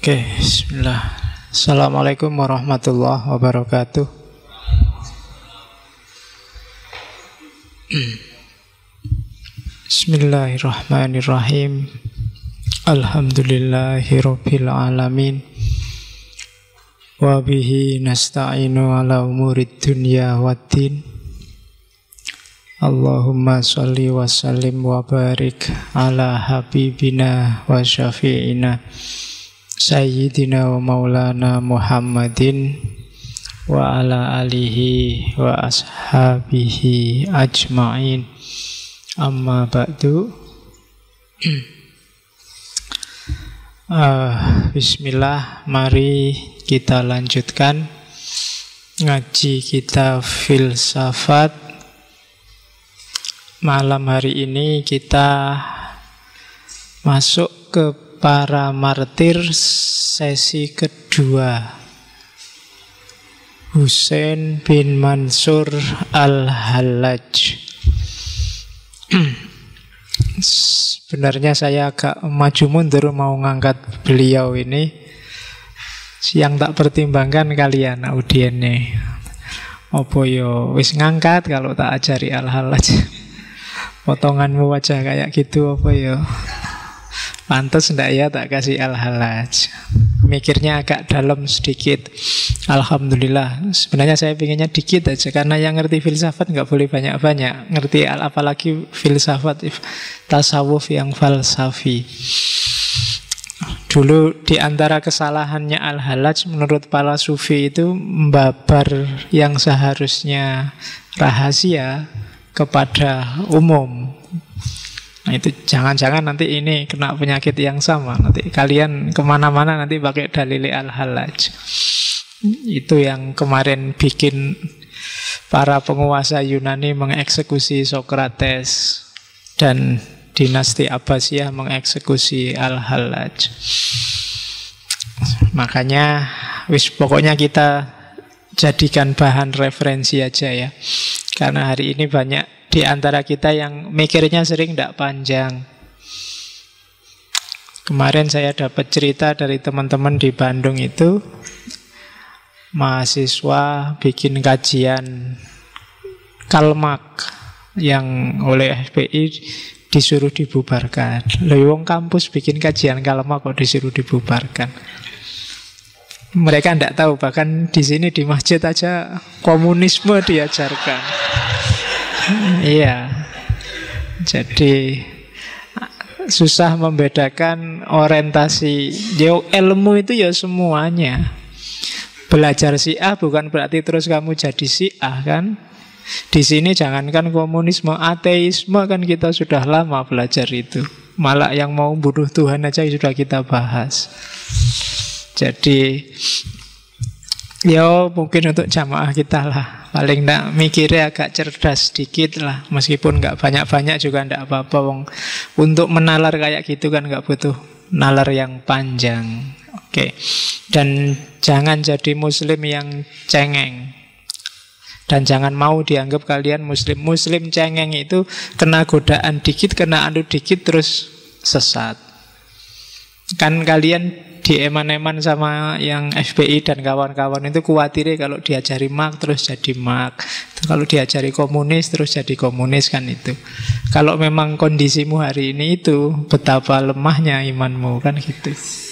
Oke, bismillah. Assalamualaikum warahmatullahi wabarakatuh. Bismillahirrahmanirrahim. Alhamdulillahirabbil alamin. Wa bihi nasta'inu ala umurid dunya waddin. Allahumma sholli wa sallim wa barik ala habibina wa syafi'ina Sayyidina wa maulana Muhammadin wa ala alihi wa ashabihi ajma'in. Amma ba'du. Bismillah, mari kita lanjutkan ngaji kita filsafat. Malam hari ini kita masuk ke para martir sesi kedua. Husain bin Mansur Al-Hallaj. Sebenarnya saya agak maju mundur mau ngangkat beliau ini. Yang tak pertimbangkan kalian audiennya. Apa yo wis ngangkat kalau tak ajari Al-Hallaj. Potonganmu wajah kayak gitu apa yo. Pantes ndak ya tak kasih Al-Hallaj. Mikirnya agak dalam sedikit. Alhamdulillah. Sebenarnya saya pinginnya dikit aja, karena yang ngerti filsafat nggak boleh banyak-banyak. Ngerti apalagi filsafat tasawuf yang falsafi. Dulu di antara kesalahannya Al-Hallaj menurut para sufi itu membabar yang seharusnya rahasia kepada umum. Nah itu jangan-jangan nanti ini kena penyakit yang sama. Nanti kalian kemana-mana nanti pakai dalil Al-Hallaj. Itu yang kemarin bikin para penguasa Yunani mengeksekusi Sokrates dan dinasti Abbasiyah mengeksekusi Al-Hallaj. Makanya pokoknya kita jadikan bahan referensi aja ya. Karena hari ini banyak di antara kita yang mikirnya sering tidak panjang. Kemarin saya dapat cerita dari teman-teman di Bandung itu, mahasiswa bikin kajian Karl Marx yang oleh FPI disuruh dibubarkan. Wong kampus bikin kajian Karl Marx kok disuruh dibubarkan. Mereka tidak tahu, bahkan di sini di masjid aja komunisme diajarkan. Iya. Jadi susah membedakan orientasi. Ilmu itu ya semuanya. Belajar Syiah bukan berarti terus kamu jadi Syiah kan? Di sini jangankan komunisme, ateisme kan kita sudah lama belajar itu. Malah yang mau bunuh Tuhan aja sudah kita bahas. Jadi ya mungkin untuk jamaah kita lah, paling enggak mikirnya agak cerdas sedikit lah. Meskipun enggak banyak-banyak juga enggak apa-apa. Untuk menalar kayak gitu kan enggak butuh nalar yang panjang. Oke. Dan jangan jadi muslim yang cengeng. Dan jangan mau dianggap kalian muslim. Muslim cengeng itu kena godaan dikit, kena anu dikit terus sesat. Kan kalian dieman-eman sama yang FPI dan kawan-kawan itu khawatirnya kalau diajari Marx terus jadi Marx, kalau diajari komunis terus jadi komunis kan itu. Kalau memang kondisimu hari ini itu, betapa lemahnya imanmu kan gitu.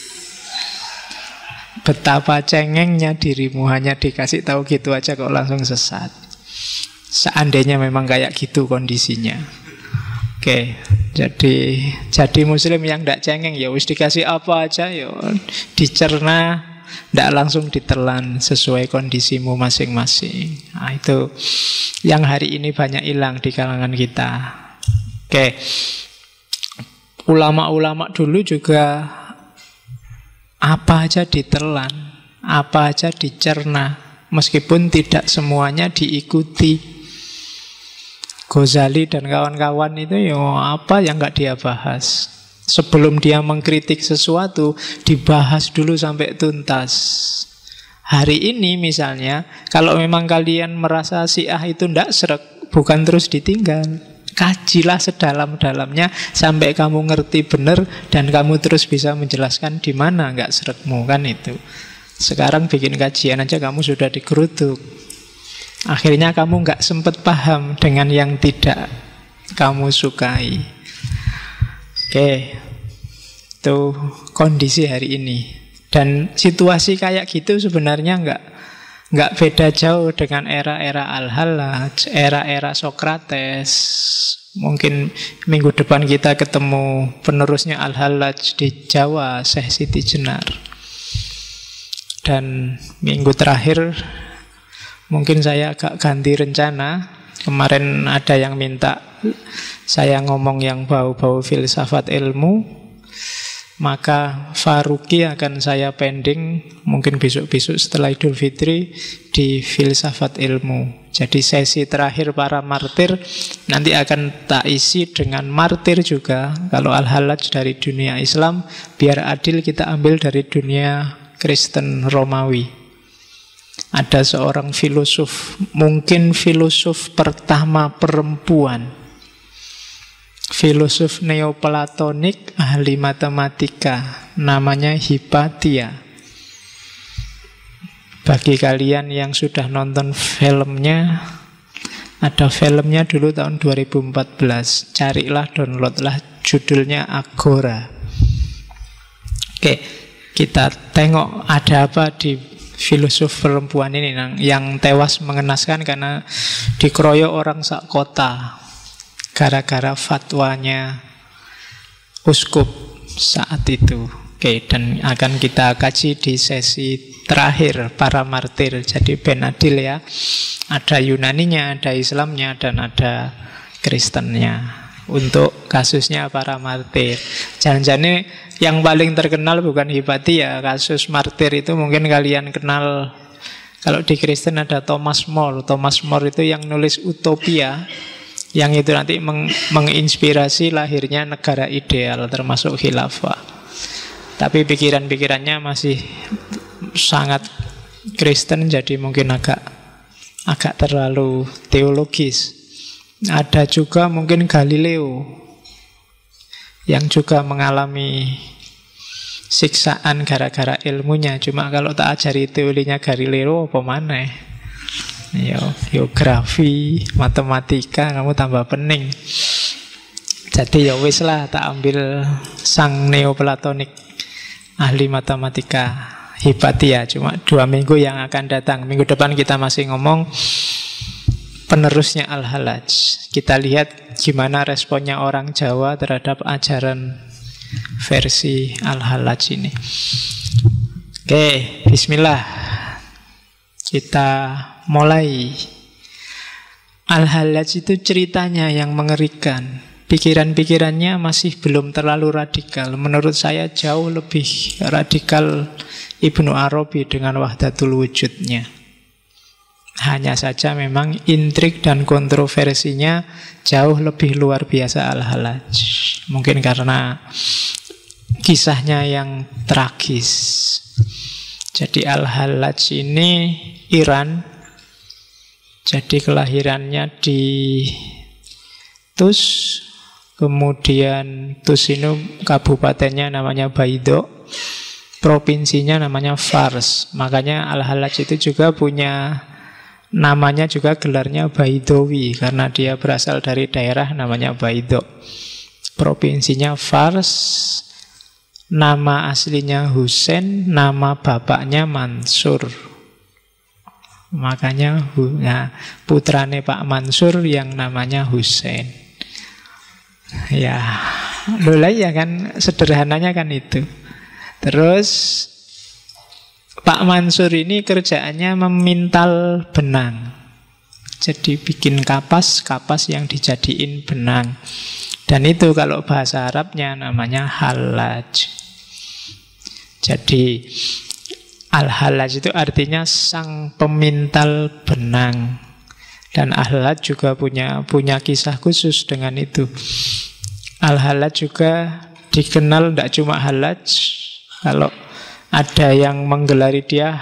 Betapa cengengnya dirimu, hanya dikasih tahu gitu aja kok langsung sesat. Seandainya memang kayak gitu kondisinya. Oke, jadi muslim yang tidak cengeng ya wis dikasih apa aja ya dicerna, tidak langsung ditelan sesuai kondisimu masing-masing. Nah, itu yang hari ini banyak hilang di kalangan kita. Oke, ulama-ulama dulu juga apa aja ditelan, apa aja dicerna, meskipun tidak semuanya diikuti. Ghazali dan kawan-kawan itu ya apa yang nggak dia bahas. Sebelum dia mengkritik sesuatu, dibahas dulu sampai tuntas. Hari ini misalnya, kalau memang kalian merasa Syiah itu ndak srek, bukan terus ditinggal. kajilah sedalam-dalamnya sampai kamu ngerti benar dan kamu terus bisa menjelaskan di mana nggak seretmu, kan itu. Sekarang bikin kajian aja kamu sudah digeruduk. Akhirnya kamu nggak sempat paham dengan yang tidak kamu sukai. Oke, itu kondisi hari ini. Dan situasi kayak gitu sebenarnya nggak beda jauh dengan era-era Al-Hallaj, era-era Sokrates. Mungkin minggu depan kita ketemu penerusnya Al-Hallaj di Jawa, Syekh Siti Jenar. Dan minggu terakhir mungkin saya agak ganti rencana. Kemarin ada yang minta saya ngomong yang bau-bau filsafat ilmu, maka Faruqi akan saya pending mungkin besok-besok setelah Idul Fitri di filsafat ilmu. Jadi sesi terakhir para martir nanti akan tak isi dengan martir juga. Kalau Al-Hallaj dari dunia Islam, biar adil kita ambil dari dunia Kristen Romawi. Ada seorang filosof, mungkin filosof pertama perempuan, filosof neoplatonik, ahli matematika, namanya Hypatia. Bagi kalian yang sudah nonton filmnya, ada filmnya dulu tahun 2014, carilah, downloadlah, judulnya Agora. Oke, kita tengok ada apa di filosof perempuan ini yang tewas mengenaskan karena dikeroyok orang sak kota gara-gara fatwanya uskup saat itu. Oke, dan akan kita kaji di sesi terakhir para martir. Jadi ben adil ya. Ada Yunaninya, ada Islamnya, dan ada Kristennya. Untuk kasusnya para martir. Jangan-jangan yang paling terkenal bukan Hypatia. Kasus martir itu mungkin kalian kenal. Kalau di Kristen ada Thomas More. Thomas More itu yang nulis Utopia, yang itu nanti menginspirasi lahirnya negara ideal termasuk khilafah. Tapi pikiran-pikirannya masih sangat Kristen, jadi mungkin agak terlalu teologis. Ada juga mungkin Galileo yang juga mengalami siksaan gara-gara ilmunya. Cuma kalau tak ajari teorinya Galileo apa mana? Geografi, matematika kamu tambah pening. Jadi ya wis lah, tak ambil sang neoplatonik ahli matematika Hypatia. Cuma 2 minggu yang akan datang. Minggu depan kita masih ngomong penerusnya Al-Hallaj. Kita lihat gimana responnya orang Jawa terhadap ajaran versi Al-Hallaj ini. Oke, bismillah. Kita mulai. Al-Hallaj itu ceritanya yang mengerikan. Pikiran-pikirannya masih belum terlalu radikal. Menurut saya jauh lebih radikal Ibnu Arabi dengan Wahdatul Wujudnya. Hanya saja memang intrik dan kontroversinya jauh lebih luar biasa Al-Hallaj. Mungkin karena kisahnya yang tragis. Jadi Al-Hallaj ini Iran. Jadi kelahirannya di Tus. Kemudian Tus ini kabupatennya namanya Baido. Provinsinya namanya Fars. Makanya Al-Hallaj itu juga punya namanya juga gelarnya Baidowi karena dia berasal dari daerah namanya Baido. Provinsinya Fars. Nama aslinya Husain, nama bapaknya Mansur. Makanya putrane Pak Mansur yang namanya Husain. Ya, lulai ya kan, sederhananya kan itu. Terus Pak Mansur ini kerjaannya memintal benang. Jadi bikin kapas yang dijadiin benang. Dan itu kalau bahasa Arabnya namanya Hallaj. Jadi Al-Hallaj itu artinya sang pemintal benang. Dan Al-Hallaj juga punya kisah khusus dengan itu. Al-Hallaj juga dikenal tidak cuma Hallaj. Kalau ada yang menggelari dia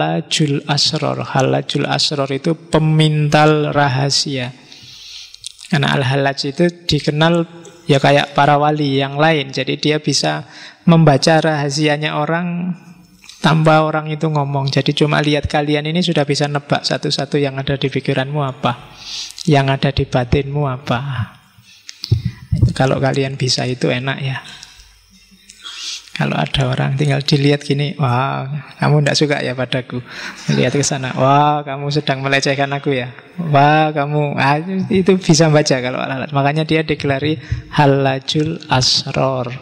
Hallajul Asror. Hallajul Asror itu pemintal rahasia. Karena Al-Hallaj itu dikenal ya kayak para wali yang lain. Jadi dia bisa membaca rahasianya orang tanpa orang itu ngomong. Jadi cuma lihat kalian ini sudah bisa nebak satu-satu yang ada di pikiranmu apa, yang ada di batinmu apa. Itu kalau kalian bisa itu enak ya. Kalau ada orang tinggal dilihat gini, wah kamu tidak suka ya padaku. Lihat ke sana, wah kamu sedang melecehkan aku ya. Wah kamu, itu bisa baca kalau Al-Hallaj. Makanya dia digelari Hallajul Asror.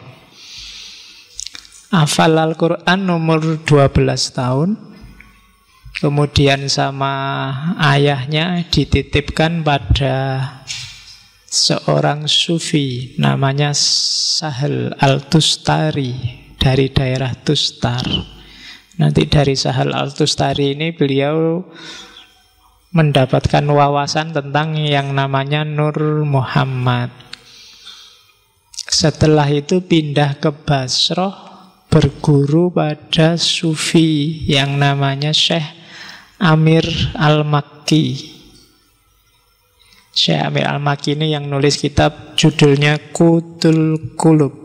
Hafal Al-Quran umur 12 tahun. Kemudian sama ayahnya dititipkan pada seorang sufi namanya Sahal Al-Tustari dari daerah Tustar. Nanti dari Sahal Al-Tustari ini beliau mendapatkan wawasan tentang yang namanya Nur Muhammad. Setelah itu pindah ke Basrah, berguru pada sufi yang namanya Syekh Amir Al-Makki. Syekh Amir Al-Makki ini yang nulis kitab judulnya Qutul Qulub.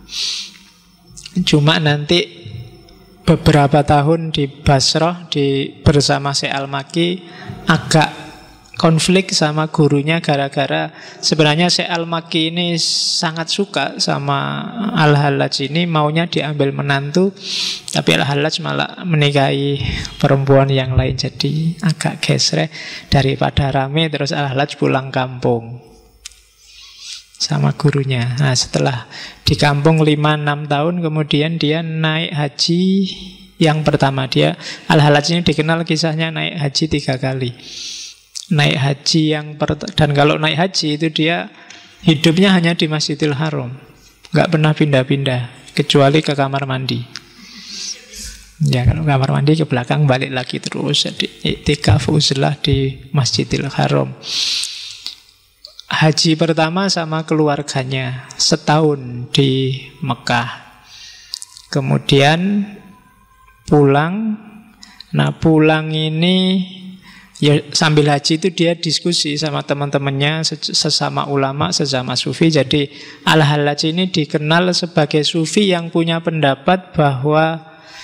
Cuma nanti beberapa tahun di Basrah bersama Syekh Al-Makki agak konflik sama gurunya gara-gara sebenarnya Syekh Al-Makki ini sangat suka sama Al-Hallaj ini, maunya diambil menantu, tapi Al-Hallaj malah menikahi perempuan yang lain, jadi agak gesrek. Daripada rame terus Al-Hallaj pulang kampung sama gurunya. Nah setelah di kampung 5-6 tahun kemudian dia naik haji yang pertama. Dia Al-Hallaj ini dikenal kisahnya naik haji 3 kali. Naik haji dan kalau naik haji itu dia hidupnya hanya di Masjidil Haram, nggak pernah pindah-pindah kecuali ke kamar mandi. Ya kalau kamar mandi ke belakang balik lagi terus. Jadi iktikaf uzlah di Masjidil Haram. Haji pertama sama keluarganya setahun di Mekah. Kemudian pulang. Nah pulang ini ya sambil haji itu dia diskusi sama teman-temannya sesama ulama, sesama sufi. Jadi Al-Hallaj ini dikenal sebagai sufi yang punya pendapat bahwa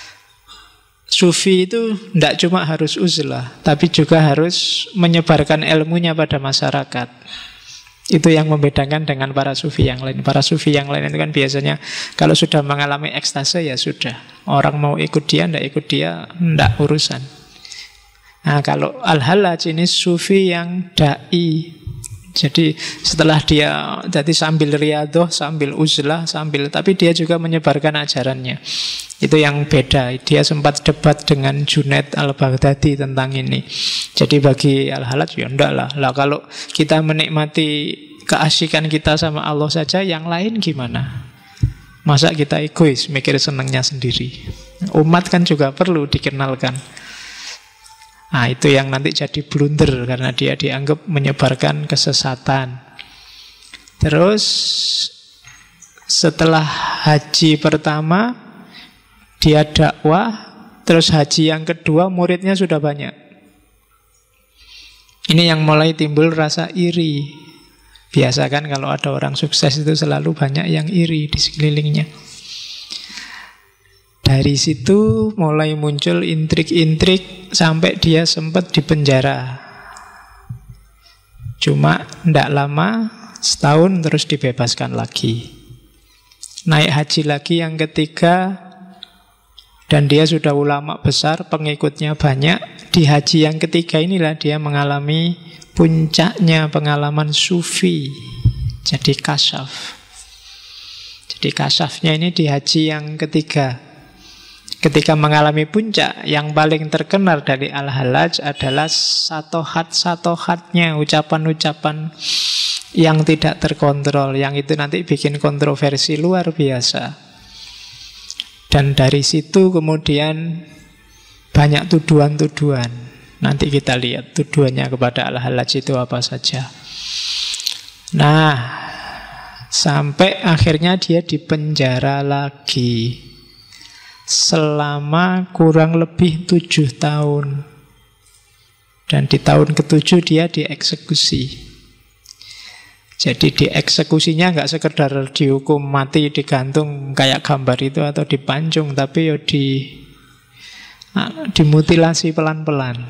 sufi itu tidak cuma harus uzlah, tapi juga harus menyebarkan ilmunya pada masyarakat. Itu yang membedakan dengan para sufi yang lain. Para sufi yang lain itu kan biasanya kalau sudah mengalami ekstase ya sudah. Orang mau ikut dia, tidak ikut dia, tidak urusan. Nah kalau Al-Hallaj ini sufi yang da'i. Jadi setelah dia jadi sambil riyadhah, sambil uzlah, tapi dia juga menyebarkan ajarannya. Itu yang beda. Dia sempat debat dengan Junaid Al-Baghdadi tentang ini. Jadi bagi Al-Hallaj ya enggak lah. Kalau kita menikmati keasikan kita sama Allah saja, yang lain gimana? Masa kita egois, mikir senangnya sendiri? Umat kan juga perlu dikenalkan. Nah itu yang nanti jadi blunder karena dia dianggap menyebarkan kesesatan. Terus setelah haji pertama dia dakwah, terus haji yang kedua muridnya sudah banyak. Ini yang mulai timbul rasa iri. Biasa kan kalau ada orang sukses itu selalu banyak yang iri di sekelilingnya. Dari situ mulai muncul intrik-intrik sampai dia sempat dipenjara. Cuma tidak lama, setahun terus dibebaskan lagi. Naik haji lagi yang ketiga, dan dia sudah ulama besar, pengikutnya banyak. Di haji yang ketiga inilah dia mengalami puncaknya pengalaman sufi. Jadi kasyaf. Jadi kasyafnya ini di haji yang ketiga. Ketika mengalami puncak, yang paling terkenal dari Al-Hallaj adalah satohat-satohatnya, ucapan-ucapan yang tidak terkontrol, yang itu nanti bikin kontroversi luar biasa. Dan dari situ kemudian banyak tuduhan-tuduhan. Nanti kita lihat tuduhannya kepada Al-Hallaj itu apa saja. Nah, sampai akhirnya dia dipenjara lagi selama kurang lebih 7 tahun. Dan di tahun ke-7 dia dieksekusi. Jadi dieksekusinya nggak sekedar dihukum mati, digantung kayak gambar itu atau dipancung, tapi ya dimutilasi pelan-pelan.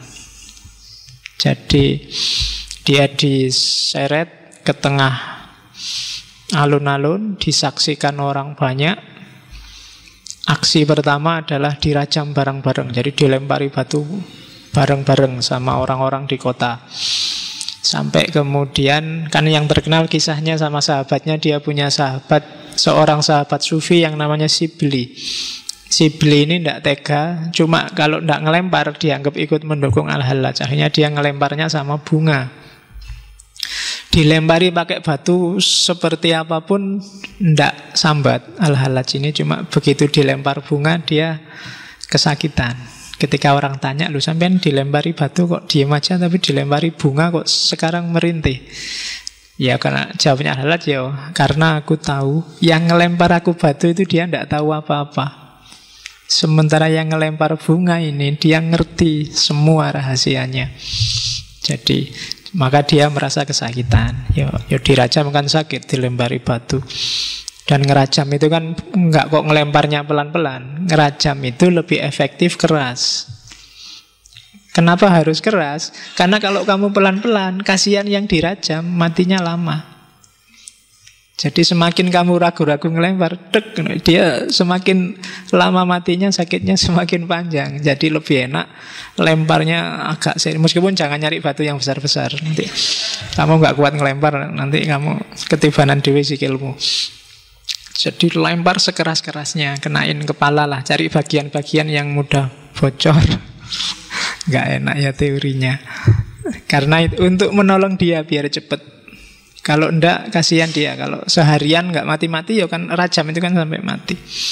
Jadi dia diseret ke tengah alun-alun, disaksikan orang banyak. Aksi pertama adalah dirajam bareng-bareng. Jadi dilempari batu bareng-bareng sama orang-orang di kota. Sampai kemudian, kan yang terkenal kisahnya sama sahabatnya, dia punya sahabat, seorang sahabat sufi yang namanya Sibli. Sibli ini tidak tega, cuma kalau tidak ngelempar dianggap ikut mendukung Al-Hallaj. Akhirnya dia ngelemparnya sama bunga. Dilempari pakai batu seperti apapun tidak sambat Al-Hallaj ini, cuma begitu dilempar bunga dia kesakitan. Ketika orang tanya, lu sampean dilempari batu kok diem aja, tapi dilempari bunga kok sekarang merintih? Ya karena jawabnya Al-Hallaj, ya karena aku tahu yang ngelempar aku batu itu dia tidak tahu apa-apa. Sementara yang ngelempar bunga ini dia ngerti semua rahasianya. Jadi maka dia merasa kesakitan. Ya dirajam kan sakit, dilempari batu. Dan ngerajam itu kan enggak kok ngelemparnya pelan-pelan. Ngerajam itu lebih efektif keras. Kenapa harus keras? Karena kalau kamu pelan-pelan, kasihan yang dirajam, matinya lama. Jadi semakin kamu ragu-ragu ngelempar, dia semakin lama matinya, sakitnya semakin panjang. Jadi lebih enak lemparnya agak serius. Meskipun jangan nyari batu yang besar-besar. Nanti kamu nggak kuat ngelempar, nanti kamu ketibanan dewe sikilmu. Jadi lempar sekeras-kerasnya, kenain kepala lah, cari bagian-bagian yang mudah bocor. Nggak enak ya teorinya. Karena itu untuk menolong dia biar cepet. Kalau enggak kasihan dia. Kalau seharian nggak mati-mati ya kan rajam itu kan sampai mati.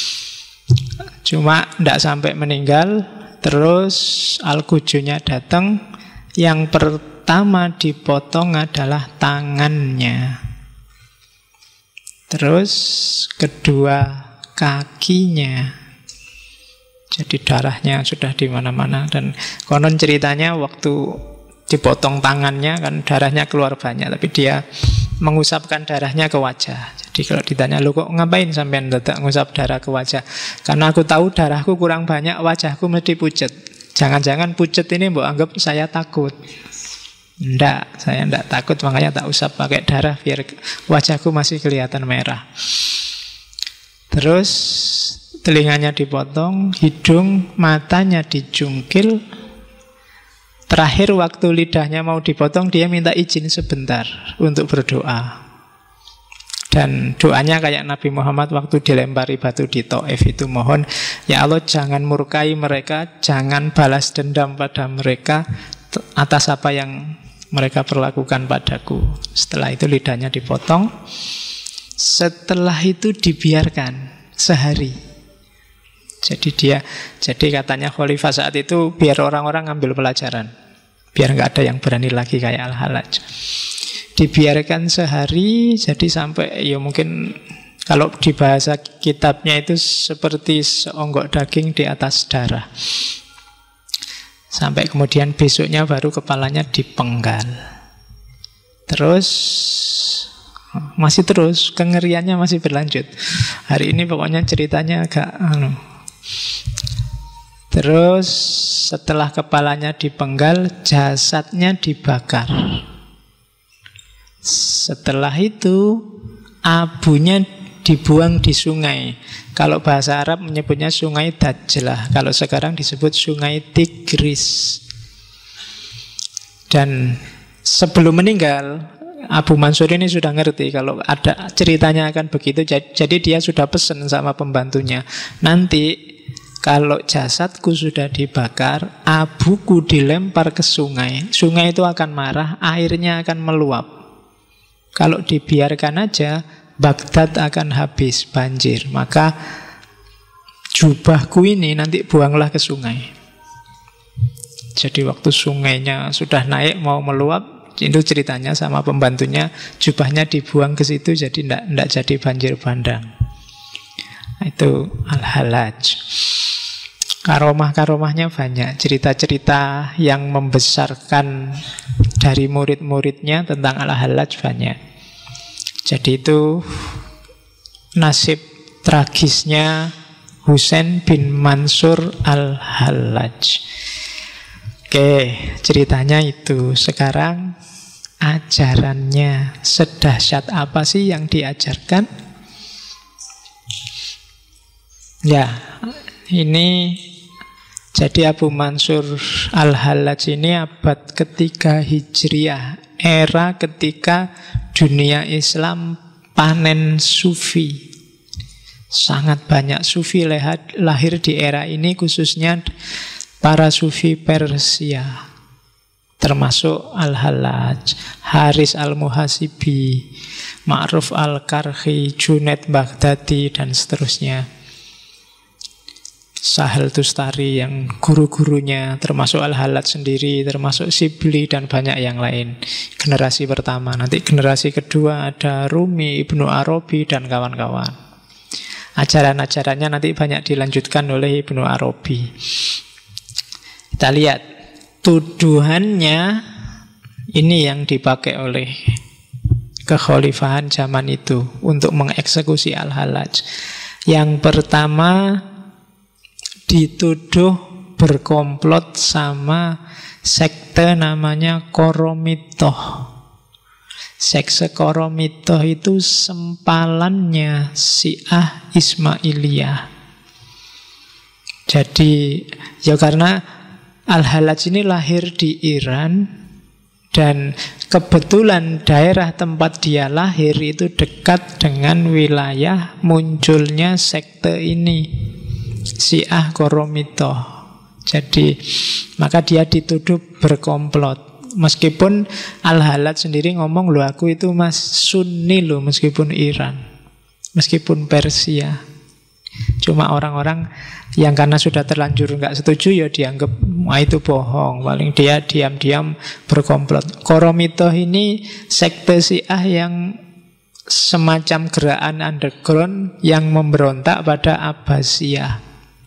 Cuma enggak sampai meninggal. Terus Al-Qujunya datang. Yang pertama dipotong adalah tangannya. Terus kedua kakinya. Jadi darahnya sudah di mana-mana. Dan konon ceritanya waktu dipotong tangannya kan darahnya keluar banyak, tapi dia mengusapkan darahnya ke wajah. Jadi kalau ditanya, lu kok ngapain sampean dadak ngusap darah ke wajah? Karena aku tahu darahku kurang banyak, wajahku mesti pucet. Jangan-jangan pucet ini mbok anggap saya takut. Enggak, saya enggak takut, makanya tak usap pakai darah biar wajahku masih kelihatan merah. Terus telinganya dipotong, hidung, matanya dijungkil. Terakhir waktu lidahnya mau dipotong, dia minta izin sebentar untuk berdoa. Dan doanya kayak Nabi Muhammad waktu dilempari batu di Taif itu, mohon ya Allah jangan murkai mereka, jangan balas dendam pada mereka atas apa yang mereka perlakukan padaku. Setelah itu lidahnya dipotong. Setelah itu dibiarkan sehari. Jadi katanya Khalifah saat itu biar orang-orang ngambil pelajaran, biar nggak ada yang berani lagi kayak Al-Hallaj. Dibiarkan sehari, jadi sampai ya mungkin kalau di bahasa kitabnya itu seperti seonggok daging di atas darah. Sampai kemudian besoknya baru kepalanya dipenggal. Terus masih terus, kengeriannya masih berlanjut. Hari ini pokoknya ceritanya agak Terus setelah kepalanya dipenggal, jasadnya dibakar. Setelah itu abunya dibuang di sungai. Kalau bahasa Arab menyebutnya sungai Dajlah. Kalau sekarang disebut sungai Tigris. Dan sebelum meninggal, Abu Mansur ini sudah ngerti kalau ada ceritanya akan begitu. Jadi dia sudah pesan sama pembantunya, nanti kalau jasadku sudah dibakar, abuku dilempar ke sungai. Sungai itu akan marah, airnya akan meluap. Kalau dibiarkan aja, Baghdad akan habis, banjir. Maka jubahku ini nanti buanglah ke sungai. Jadi waktu sungainya sudah naik mau meluap, itu ceritanya sama pembantunya, jubahnya dibuang ke situ, jadi tidak jadi banjir bandang. Itu Al-Hallaj. Karomah-karomahnya banyak, cerita-cerita yang membesarkan dari murid-muridnya tentang Al-Hallaj banyak. Jadi itu nasib tragisnya Husain bin Mansur al-Hallaj. Oke, ceritanya itu. Sekarang ajarannya sedahsyat apa sih yang diajarkan? Ya, ini jadi Abu Mansur al-Hallaj ini abad ketiga Hijriah, era ketika dunia Islam panen sufi. Sangat banyak sufi lahir di era ini, khususnya para sufi Persia, termasuk Al-Hallaj, Haris Al-Muhasibi, Ma'ruf Al-Karhi, Junaid Baghdadi, dan seterusnya. Sahel Tustari yang guru-gurunya, termasuk Al-Hallaj sendiri, termasuk Sibli, dan banyak yang lain. Generasi pertama. Nanti generasi kedua ada Rumi, Ibnu Arabi, dan kawan-kawan. Ajaran-ajarannya nanti banyak dilanjutkan oleh Ibnu Arabi. Kita lihat tuduhannya ini yang dipakai oleh kekhalifahan zaman itu untuk mengeksekusi Al-Hallaj. Yang pertama, dituduh berkomplot sama sekte namanya Koromitoh. Sekte Koromitoh itu sempalannya Syiah Ismailiyah. Jadi ya karena Al-Hallaj ini lahir di Iran, dan kebetulan daerah tempat dia lahir itu dekat dengan wilayah munculnya sekte ini, Syiah Koromitoh. Jadi maka dia dituduh berkomplot. Meskipun Al-Hallaj sendiri ngomong, loh aku itu mas Sunni loh, meskipun Iran, meskipun Persia. Cuma orang-orang yang karena sudah terlanjur nggak setuju ya dianggap itu bohong. Paling dia diam-diam berkomplot. Koromitoh ini sekte Syiah yang semacam gerakan underground yang memberontak pada Abbasiyah.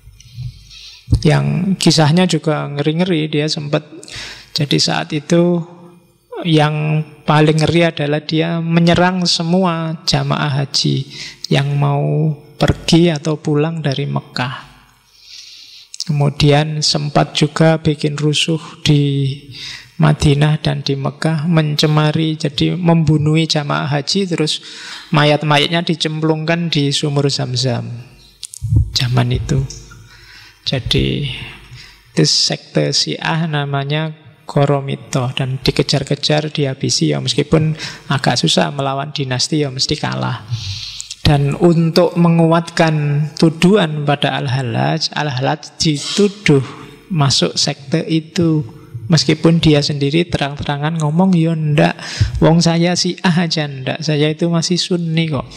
Yang kisahnya juga ngeri-ngeri. Dia sempat, jadi saat itu yang paling ngeri adalah dia menyerang semua jamaah haji yang mau pergi atau pulang dari Mekah. Kemudian sempat juga bikin rusuh di Madinah dan di Mekah, mencemari, jadi membunuhi jamaah haji, terus mayat-mayatnya dicemplungkan di sumur Zam-Zam zaman itu. Jadi itu sekte Syiah namanya Koromitoh, dan dikejar-kejar, dihabisi ya, meskipun agak susah melawan dinasti ya mesti kalah. Dan untuk menguatkan tuduhan pada Al-Hallaj, Al-Hallaj dituduh masuk sekte itu, meskipun dia sendiri terang-terangan ngomong, ya ndak, wong saya Syiah aja ndak, saya itu masih Sunni kok.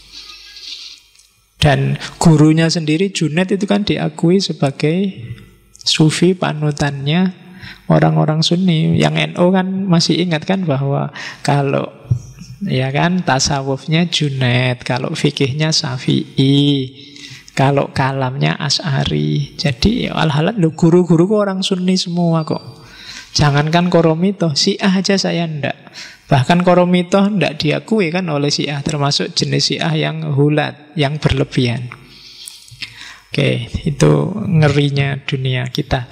Dan gurunya sendiri Junaid itu kan diakui sebagai sufi panutannya orang-orang Sunni. Yang NU kan masih ingat kan bahwa kalau ya kan tasawufnya Junaid, kalau fikihnya Syafi'i, kalau kalamnya Asy'ari. Jadi Al-Hallaj guru-guru orang Sunni semua kok. Jangankan Koromitoh, Syiah aja saya ndak. Bahkan Koromitoh ndak diakui kan oleh Syiah, termasuk jenis Syiah yang hulat, yang berlebihan. Oke, itu ngerinya dunia kita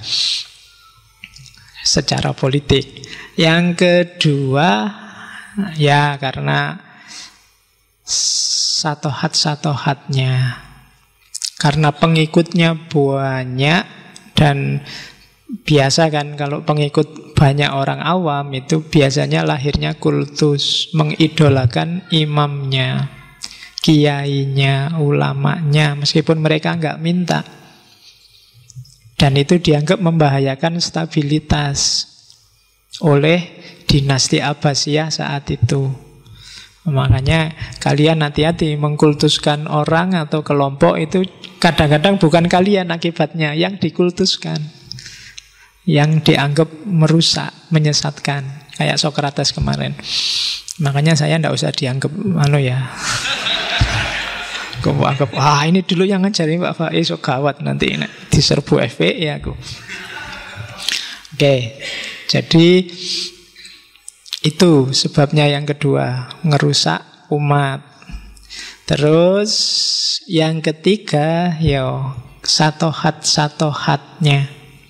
secara politik. Yang kedua, ya karena satohat-satohatnya, karena pengikutnya banyak, dan biasa kan kalau pengikut banyak orang awam itu biasanya lahirnya kultus, mengidolakan imamnya, kiainya, ulamanya, meskipun mereka nggak minta. Dan itu dianggap membahayakan stabilitas oleh dinasti Abbasiyah saat itu. Makanya kalian hati-hati mengkultuskan orang atau kelompok itu, kadang-kadang bukan kalian akibatnya yang dikultuskan, yang dianggap merusak, menyesatkan, kayak Sokrates kemarin. Makanya saya tidak usah dianggap aku anggap, wah ini dulu yang ngajarin Pak Faiz, so gawat nanti diserbu FPI aku. Oke, jadi itu sebabnya yang kedua, ngerusak umat. Terus yang ketiga satohat-satohatnya.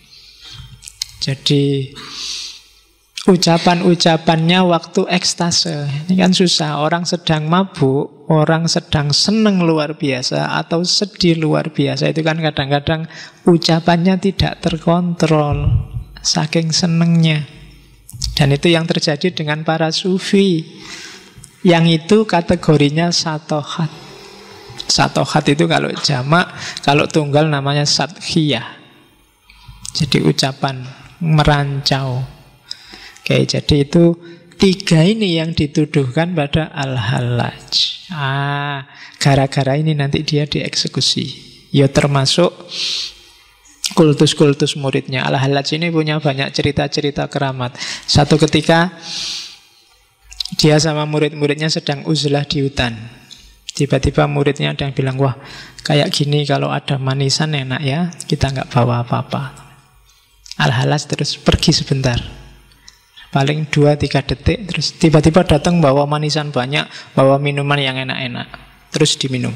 Jadi ucapan-ucapannya waktu ekstase. Ini kan susah. Orang sedang mabuk, orang sedang seneng luar biasa atau sedih luar biasa, itu kan kadang-kadang ucapannya tidak terkontrol saking senengnya. Dan itu yang terjadi dengan para sufi. Yang itu kategorinya satohat. Satohat itu kalau jamak, kalau tunggal namanya sathiyah. Jadi ucapan merancau. Oke, jadi itu tiga ini yang dituduhkan pada Al-Hallaj. Gara-gara ini nanti dia dieksekusi. Ya termasuk kultus-kultus muridnya. Al-Hallaj ini punya banyak cerita-cerita keramat. Satu ketika dia sama murid-muridnya sedang uzlah di hutan. Tiba-tiba muridnya ada yang bilang, wah kayak gini kalau ada manisan enak ya, kita nggak bawa apa-apa. Al-Hallaj terus pergi sebentar, paling 2-3 detik, terus tiba-tiba datang bawa manisan banyak, bawa minuman yang enak-enak, terus diminum.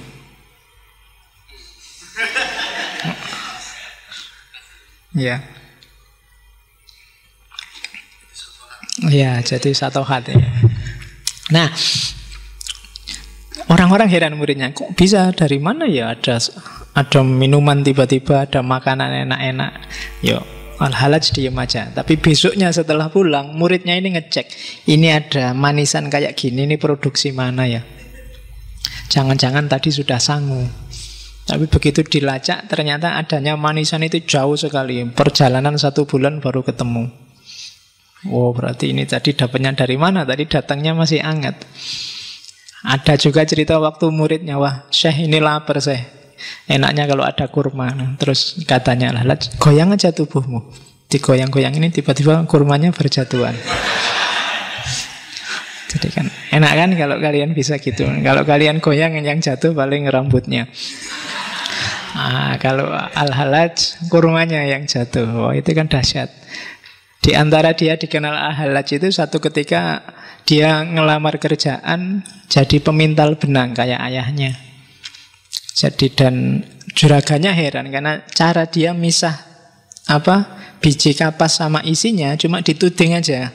Ya. Ya, jadi satu hati. Nah, orang-orang heran muridnya, kok bisa, dari mana ya ada minuman tiba-tiba, ada makanan enak-enak. Yo, Al-Hallaj diem aja. Tapi besoknya setelah pulang, muridnya ini ngecek, ini ada manisan kayak gini, ini produksi mana ya? Jangan-jangan tadi sudah sangu. Tapi begitu dilacak, ternyata adanya manisan itu jauh sekali. Perjalanan 1 bulan baru ketemu. Oh, berarti ini tadi dapatnya dari mana? Tadi datangnya masih hangat. Ada juga cerita waktu muridnya, wah Syekh ini lapar Syekh, enaknya kalau ada kurma. Terus katanya Al-Hallaj, goyang aja tubuhmu. Digoyang-goyang ini tiba-tiba kurmanya berjatuhan. Jadi kan enak kan kalau kalian bisa gitu. Kalau kalian goyang, yang jatuh paling rambutnya. Kalau Al-Hallaj kurmanya yang jatuh. Oh, itu kan dahsyat. Di antara dia dikenal Al-Hallaj itu satu ketika dia ngelamar kerjaan jadi pemintal benang kayak ayahnya. Jadi dan juraganya heran karena cara dia misah biji kapas sama isinya cuma dituding aja.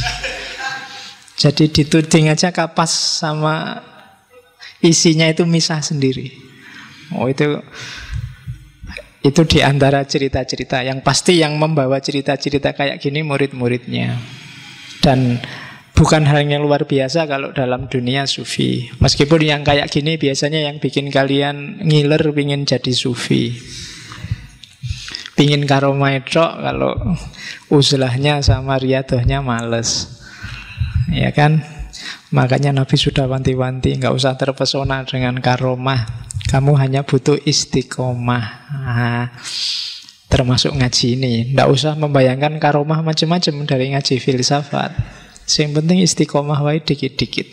Jadi dituding aja kapas sama isinya itu misah sendiri. Oh, itu di antara cerita-cerita yang pasti yang membawa cerita-cerita kayak gini murid-muridnya. Dan bukan hal yang luar biasa kalau dalam dunia sufi. Meskipun yang kayak gini biasanya yang bikin kalian ngiler pingin jadi sufi. Pingin karomah tok, kalau uzlahnya sama riadohnya males. Ya kan? Makanya Nabi sudah wanti-wanti, nggak usah terpesona dengan karomah. Kamu hanya butuh istiqomah. Termasuk ngaji ini. Tidak usah membayangkan karomah macam-macam dari ngaji filsafat. Yang penting istiqomah wae dikit-dikit.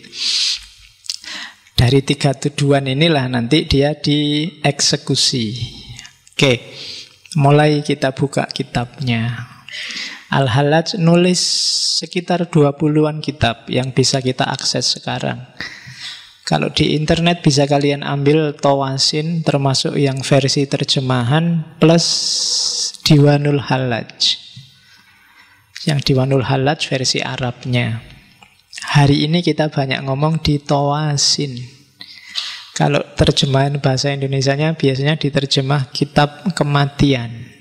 Dari 3 tuduhan inilah nanti dia dieksekusi. Oke, mulai kita buka kitabnya. Al-Hallaj nulis sekitar 20-an kitab yang bisa kita akses sekarang. Kalau di internet bisa kalian ambil Tawasin, termasuk yang versi terjemahan, plus Diwanul Hallaj. Yang Diwanul Hallaj versi Arabnya. Hari ini kita banyak ngomong di Tawasin. Kalau terjemahan bahasa Indonesianya biasanya diterjemah kitab kematian.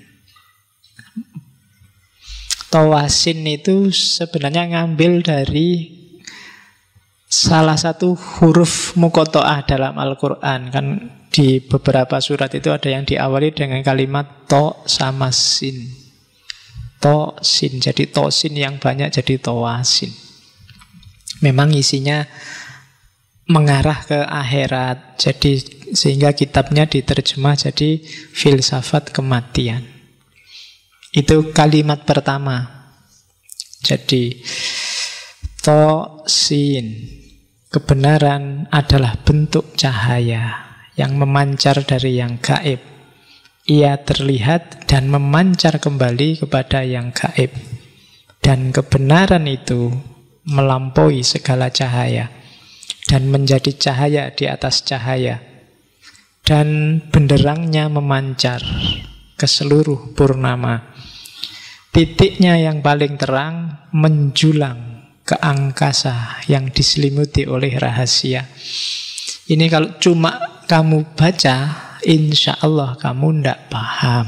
Tawasin itu sebenarnya ngambil dari salah satu huruf muqatta'ah dalam Al-Quran. Kan di beberapa surat itu ada yang diawali dengan kalimat to sama sin. To sin, jadi to sin yang banyak jadi tawasin. Memang isinya mengarah ke akhirat. Jadi sehingga kitabnya diterjemah jadi filsafat kematian. Itu kalimat pertama. Jadi to sin, kebenaran adalah bentuk cahaya yang memancar dari yang gaib. Ia terlihat dan memancar kembali kepada yang gaib. Dan kebenaran itu melampaui segala cahaya. dan menjadi cahaya di atas cahaya. Dan benderangnya memancar ke seluruh purnama. Titiknya yang paling terang menjulang ke angkasa yang diselimuti oleh rahasia. Ini kalau cuma kamu baca, insya Allah kamu tidak paham.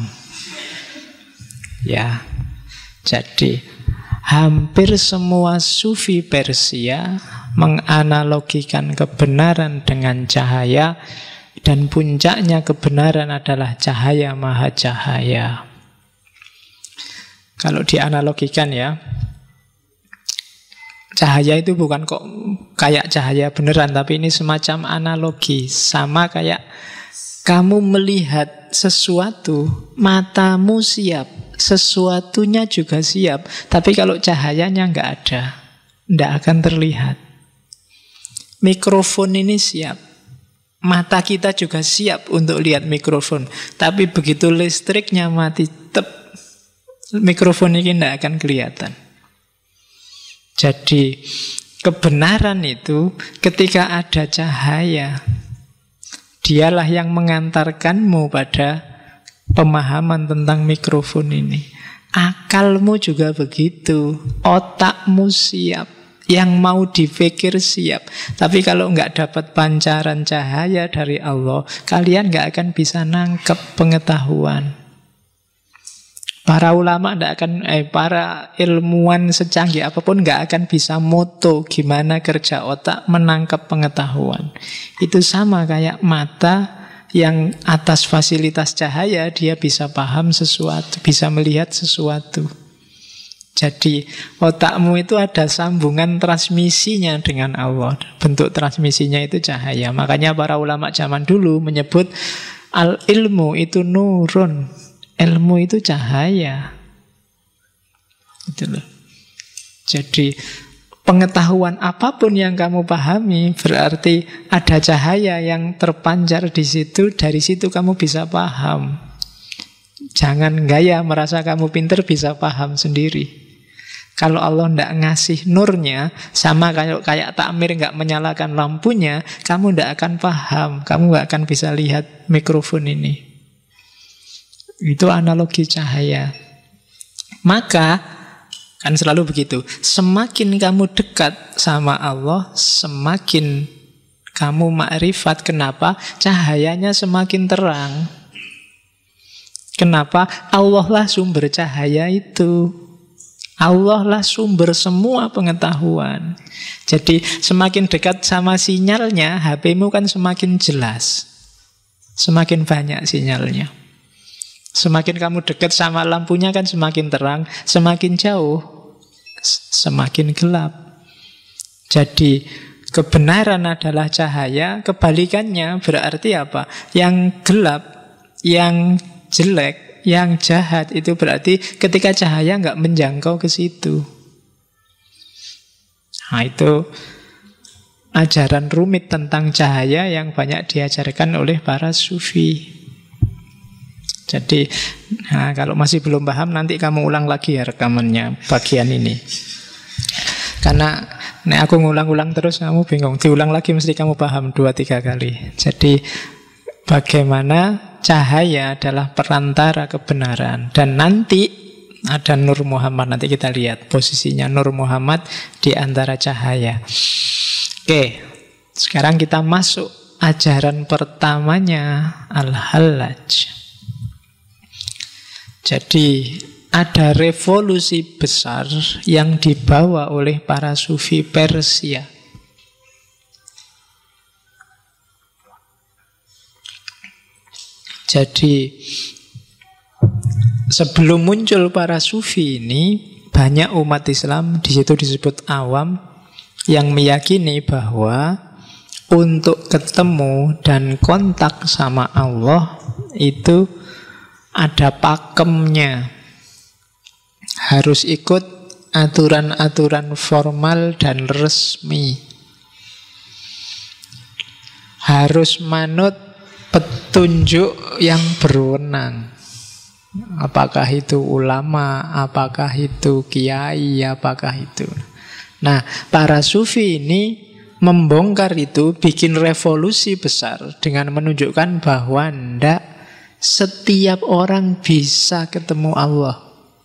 Ya, jadi hampir semua sufi Persia menganalogikan kebenaran dengan cahaya, dan puncaknya kebenaran adalah cahaya maha cahaya. Kalau dianalogikan ya, cahaya itu bukan kok kayak cahaya beneran, tapi ini semacam analogi. Sama kayak kamu melihat sesuatu, matamu siap, sesuatunya juga siap. Tapi kalau cahayanya nggak ada, nggak akan terlihat. Mikrofon ini siap, mata kita juga siap untuk lihat mikrofon. Tapi begitu listriknya mati, mikrofon ini tidak akan kelihatan. Jadi kebenaran itu ketika ada cahaya, dialah yang mengantarkanmu pada pemahaman tentang mikrofon ini. Akalmu juga begitu, otakmu siap, yang mau dipikir siap. Tapi kalau nggak dapat pancaran cahaya dari Allah, kalian nggak akan bisa nangkep pengetahuan. Para ulama nggak akan, para ilmuwan secanggih apapun nggak akan bisa moto gimana kerja otak menangkap pengetahuan. Itu sama kayak mata yang atas fasilitas cahaya dia bisa paham sesuatu, bisa melihat sesuatu. Jadi otakmu itu ada sambungan transmisinya dengan Allah. Bentuk transmisinya itu cahaya. Makanya para ulama zaman dulu menyebut al-ilmu itu nurun. Ilmu itu cahaya. Gitu loh. Jadi pengetahuan apapun yang kamu pahami berarti ada cahaya yang terpancar di situ. Dari situ kamu bisa paham. Jangan gaya merasa kamu pinter bisa paham sendiri. Kalau Allah tidak ngasih nurnya, sama kayak takmir nggak menyalakan lampunya, kamu tidak akan paham, kamu nggak akan bisa lihat mikrofon ini. Itu analogi cahaya. Maka kan selalu begitu, semakin kamu dekat sama Allah, semakin kamu makrifat. Kenapa? Cahayanya semakin terang. Kenapa? Allah lah sumber cahaya itu. Allah lah sumber semua pengetahuan. Jadi semakin dekat sama sinyalnya, HP-mu kan semakin jelas, semakin banyak sinyalnya. Semakin kamu dekat sama lampunya kan semakin terang, semakin jauh semakin gelap. Jadi kebenaran adalah cahaya, kebalikannya berarti apa? Yang gelap, yang jelek, yang jahat itu berarti ketika cahaya nggak menjangkau ke situ. Nah itu ajaran rumit tentang cahaya yang banyak diajarkan oleh para sufi. Jadi kalau masih belum paham nanti kamu ulang lagi ya rekamannya bagian ini. Karena aku ngulang-ulang terus kamu bingung. Diulang lagi mesti kamu paham 2-3 kali. Jadi bagaimana cahaya adalah perantara kebenaran. Dan nanti ada Nur Muhammad. Nanti kita lihat posisinya Nur Muhammad di antara cahaya. Oke, sekarang kita masuk ajaran pertamanya Al-Hallaj. Jadi ada revolusi besar yang dibawa oleh para sufi Persia. Jadi sebelum muncul para sufi ini, banyak umat Islam, di situ disebut awam, yang meyakini bahwa untuk ketemu dan kontak sama Allah itu ada pakemnya. Harus ikut aturan-aturan formal dan resmi. Harus manut petunjuk yang berwenang. Apakah itu ulama, apakah itu kiai, apakah itu. Nah, para sufi ini membongkar itu, bikin revolusi besar dengan menunjukkan bahwa ndak, setiap orang bisa ketemu Allah.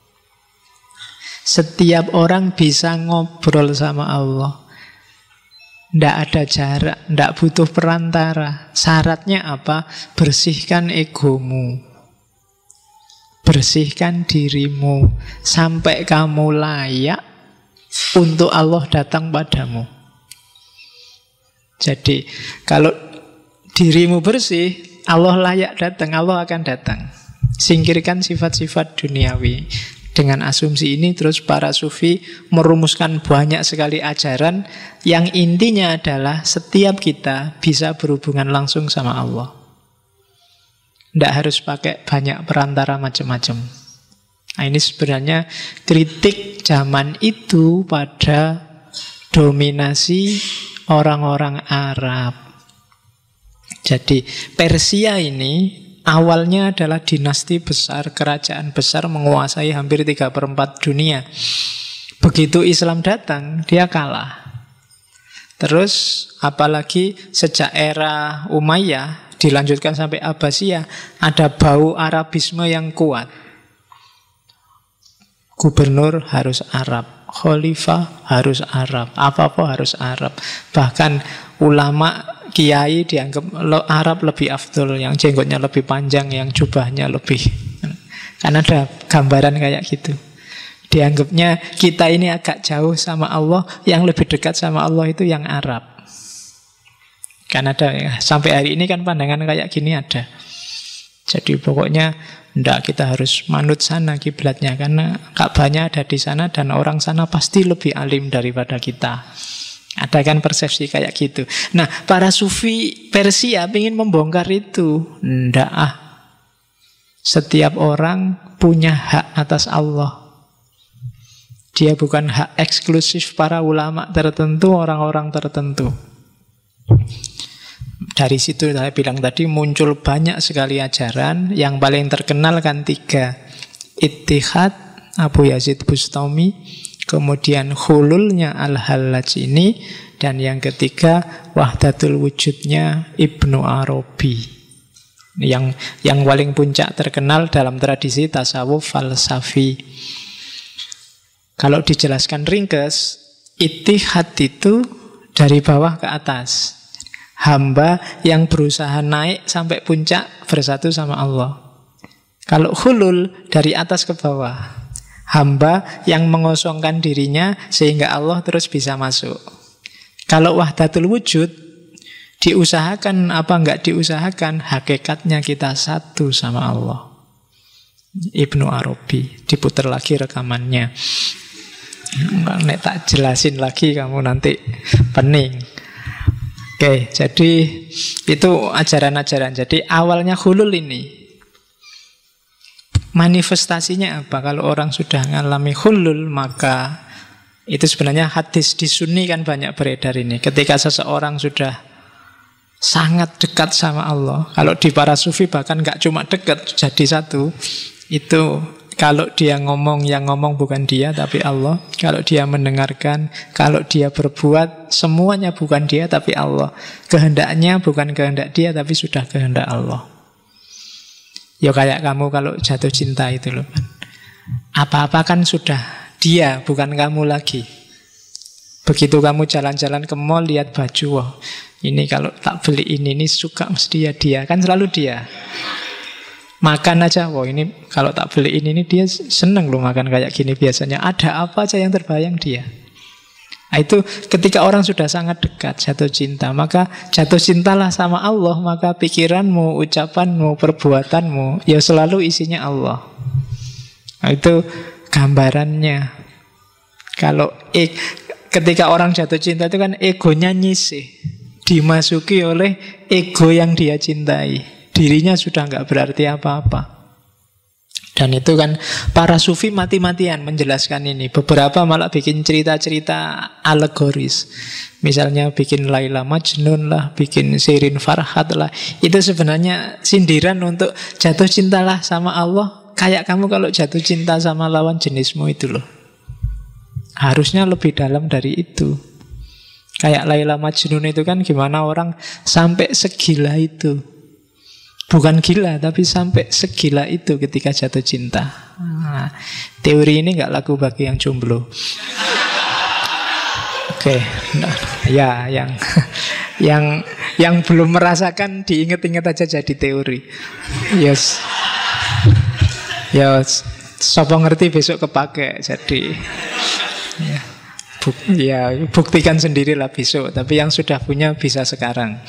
Setiap orang bisa ngobrol sama Allah. Ndak ada jarak, ndak butuh perantara. Syaratnya apa? Bersihkan egomu, bersihkan dirimu, sampai kamu layak untuk Allah datang padamu. Jadi kalau dirimu bersih, Allah layak datang, Allah akan datang. Singkirkan sifat-sifat duniawi. Dengan asumsi ini terus para sufi merumuskan banyak sekali ajaran yang intinya adalah setiap kita bisa berhubungan langsung sama Allah. Tidak harus pakai banyak perantara macam-macam. Nah, ini sebenarnya kritik zaman itu pada dominasi orang-orang Arab. Jadi Persia ini awalnya adalah dinasti besar, kerajaan besar menguasai hampir 3/4 dunia. Begitu Islam datang, dia kalah. Terus apalagi sejak era Umayyah dilanjutkan sampai Abbasiyah, ada bau Arabisme yang kuat. Gubernur harus Arab, khalifah harus Arab, apa-apa harus Arab. Bahkan ulama, kiai dianggap Arab lebih afdol, yang jenggotnya lebih panjang, yang jubahnya lebih. Karena ada gambaran kayak gitu. Dianggapnya kita ini agak jauh sama Allah, yang lebih dekat sama Allah itu yang Arab. Kan ada ya, sampai hari ini kan pandangan kayak gini ada. Jadi pokoknya ndak, kita harus manut sana kiblatnya, karena Ka'bahnya ada di sana dan orang sana pasti lebih alim daripada kita. Ada kan persepsi kayak gitu. Nah, para sufi Persia ingin membongkar itu. Ndak ah. Setiap orang punya hak atas Allah. Dia bukan hak eksklusif para ulama tertentu, orang-orang tertentu. Dari situ saya bilang tadi muncul banyak sekali ajaran. Yang paling terkenal kan 3. Ittihad, Abu Yazid Bustami, kemudian hululnya Al-Hallaj ini, dan yang ketiga wahdatul wujudnya Ibnu Arabi. Yang paling puncak terkenal dalam tradisi tasawuf falsafi. Kalau dijelaskan ringkas, ittihad itu dari bawah ke atas. Hamba yang berusaha naik sampai puncak bersatu sama Allah. Kalau hulul dari atas ke bawah. Hamba yang mengosongkan dirinya sehingga Allah terus bisa masuk. Kalau wahdatul wujud, diusahakan apa enggak diusahakan, hakikatnya kita satu sama Allah. Ibnu Arabi, diputar lagi rekamannya. Nek tak jelasin lagi kamu nanti pening. Oke, jadi itu ajaran-ajaran. Jadi awalnya hulul ini, manifestasinya apa? Kalau orang sudah mengalami hulul, maka itu sebenarnya hadis di Sunni kan banyak beredar ini. Ketika seseorang sudah sangat dekat sama Allah, kalau di para sufi bahkan gak cuma dekat, jadi satu. Itu kalau dia ngomong, yang ngomong bukan dia tapi Allah. Kalau dia mendengarkan, kalau dia berbuat, semuanya bukan dia tapi Allah. Kehendaknya bukan kehendak dia tapi sudah kehendak Allah. Ya kayak kamu kalau jatuh cinta itu loh. Apa-apa kan sudah dia, bukan kamu lagi. Begitu kamu jalan-jalan ke mall, lihat baju, wah, ini kalau tak beli ini suka mesti ya dia. Kan selalu dia. Makan aja, wah ini kalau tak beli ini dia seneng loh makan kayak gini biasanya. Ada apa aja yang terbayang dia. Nah, itu ketika orang sudah sangat dekat jatuh cinta, maka jatuh cintalah sama Allah, maka pikiranmu, ucapanmu, perbuatanmu ya selalu isinya Allah. Nah, itu gambarannya. Kalau ketika orang jatuh cinta itu kan egonya nyisih, dimasuki oleh ego yang dia cintai. Dirinya sudah nggak berarti apa-apa. Dan itu kan para sufi mati-matian menjelaskan ini. Beberapa malah bikin cerita-cerita alegoris. Misalnya bikin Laila Majnun lah, bikin Shirin Farhat lah. Itu sebenarnya sindiran untuk jatuh cintalah sama Allah. Kayak kamu kalau jatuh cinta sama lawan jenismu itu loh. Harusnya lebih dalam dari itu. Kayak Laila Majnun itu kan gimana orang sampai segila itu. Bukan gila, tapi sampai segila itu ketika jatuh cinta. Nah, teori ini nggak laku bagi yang jomblo. Oke, nah, ya yang belum merasakan diinget-inget aja jadi teori. Yes. Ya, sopo ngerti besok kepake. Jadi ya, buktikan sendirilah besok. Tapi yang sudah punya bisa sekarang.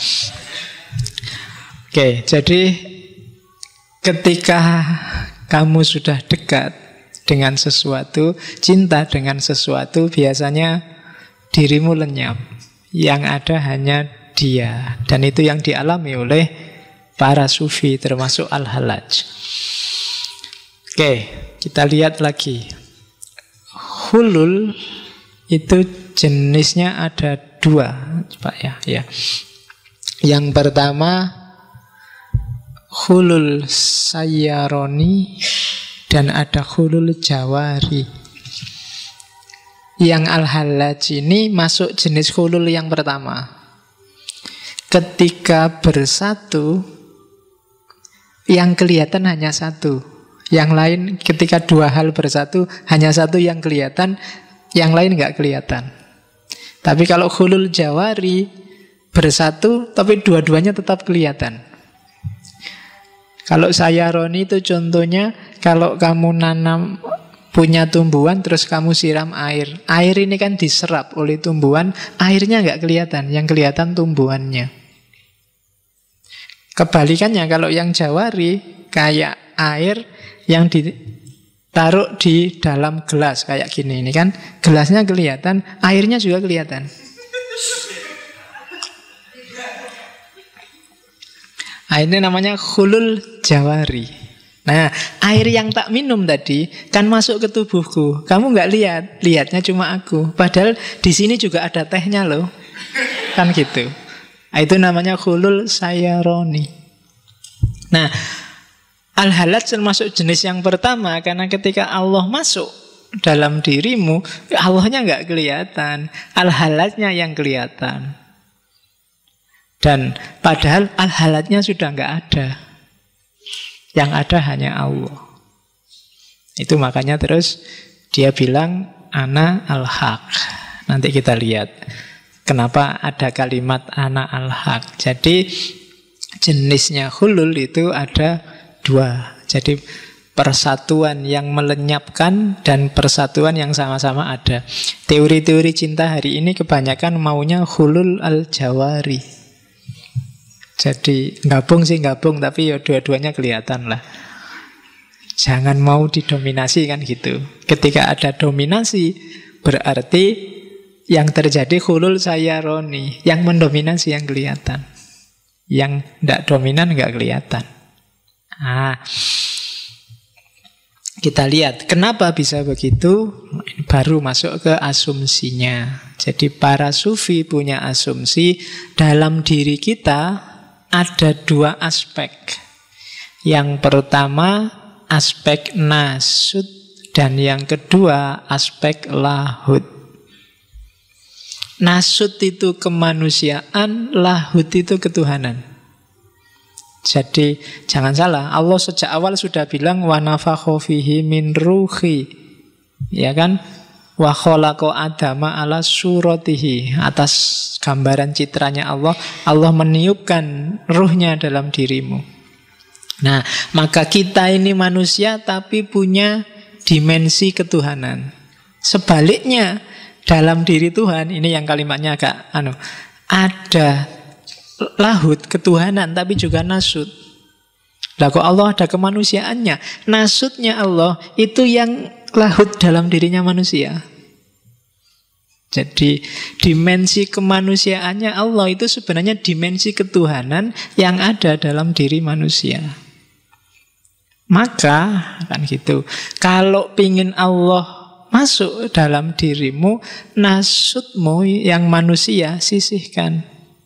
Oke, jadi ketika kamu sudah dekat dengan sesuatu, cinta dengan sesuatu, biasanya dirimu lenyap. Yang ada hanya dia. Dan itu yang dialami oleh para sufi, termasuk Al-Hallaj. Oke, kita lihat lagi. Hulul itu jenisnya ada 2, Pak ya. Yang pertama hulul sayyaroni dan ada hulul jawari. Yang Al-Hallaj ini masuk jenis hulul yang pertama. Ketika bersatu, yang kelihatan hanya satu. Yang lain ketika 2 hal bersatu, hanya satu yang kelihatan, yang lain nggak kelihatan. Tapi kalau hulul jawari, bersatu tapi dua-duanya tetap kelihatan. Kalau sayyaroni itu contohnya, kalau kamu nanam punya tumbuhan terus kamu siram air. Air ini kan diserap oleh tumbuhan, airnya nggak kelihatan, yang kelihatan tumbuhannya. Kebalikannya kalau yang jawari, kayak air yang ditaruh di dalam gelas kayak gini. Ini kan gelasnya kelihatan, airnya juga kelihatan. Nah, ini namanya hulul jawari. Nah, air yang tak minum tadi kan masuk ke tubuhku. Kamu nggak lihat, lihatnya cuma aku. Padahal di sini juga ada tehnya loh. Kan gitu. Nah, itu namanya hulul sayyaroni. Nah, Al-Hallaj termasuk jenis yang pertama, karena ketika Allah masuk dalam dirimu, Allahnya nggak kelihatan, Al-Hallajnya yang kelihatan. Dan padahal Al-Hallajnya sudah nggak ada, yang ada hanya Allah. Itu makanya terus dia bilang ana al-haq. Nanti kita lihat kenapa ada kalimat ana al-haq. Jadi jenisnya hulul itu ada 2. Jadi persatuan yang melenyapkan dan persatuan yang sama-sama ada. Teori-teori cinta hari ini kebanyakan maunya hulul al-jawari. Jadi gabung sih gabung, tapi ya dua-duanya kelihatan lah. Jangan mau didominasi kan gitu. Ketika ada dominasi, berarti yang terjadi hulul sayyaroni. Yang mendominasi yang kelihatan. Yang tidak dominan nggak kelihatan. Nah, kita lihat kenapa bisa begitu. Baru masuk ke asumsinya. Jadi para sufi punya asumsi dalam diri kita ada 2 aspek. Yang pertama aspek nasut, dan yang kedua aspek lahut. Nasut itu kemanusiaan, lahut itu ketuhanan. Jadi jangan salah, Allah sejak awal sudah bilang wa nafakha fihi min ruhi. Ya kan? Wa khalaqa adama ala suratihi. Atas gambaran citranya Allah, Allah meniupkan ruhnya dalam dirimu. Nah, maka kita ini manusia tapi punya dimensi ketuhanan. Sebaliknya, dalam diri Tuhan, ini yang kalimatnya agak ada lahut ketuhanan tapi juga nasut. Lah kok Allah ada kemanusiaannya? Nasutnya Allah itu yang lahut dalam dirinya manusia. Jadi dimensi kemanusiaannya Allah itu sebenarnya dimensi ketuhanan yang ada dalam diri manusia. Maka kan gitu, kalau pingin Allah masuk dalam dirimu, nasutmu yang manusia sisihkan.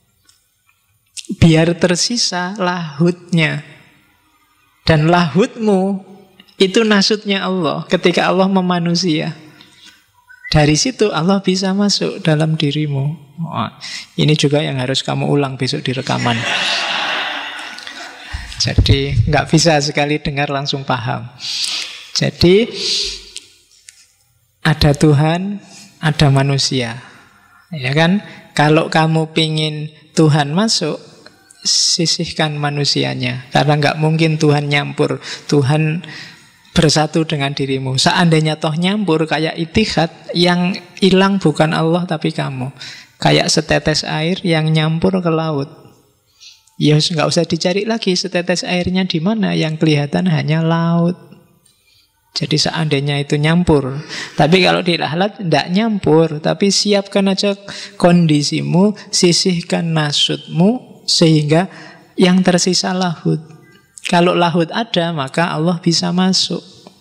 Biar tersisa lahutnya. Dan lahutmu itu nasutnya Allah ketika Allah memanusia. Dari situ Allah bisa masuk dalam dirimu. Ini juga yang harus kamu ulang besok di rekaman. Jadi nggak bisa sekali dengar langsung paham. Jadi ada Tuhan, ada manusia, ya kan? Kalau kamu pingin Tuhan masuk, sisihkan manusianya, karena nggak mungkin Tuhan nyampur. Tuhan bersatu dengan dirimu. Seandainya toh nyampur kayak itihad, yang hilang bukan Allah tapi kamu. Kayak setetes air yang nyampur ke laut. Ya nggak usah dicari lagi setetes airnya di mana, yang kelihatan hanya laut. Jadi seandainya itu nyampur. Tapi kalau di lahat tidak nyampur, tapi siapkan aja kondisimu, sisihkan nasutmu, sehingga yang tersisa lahut. Kalau lahut ada, maka Allah bisa masuk.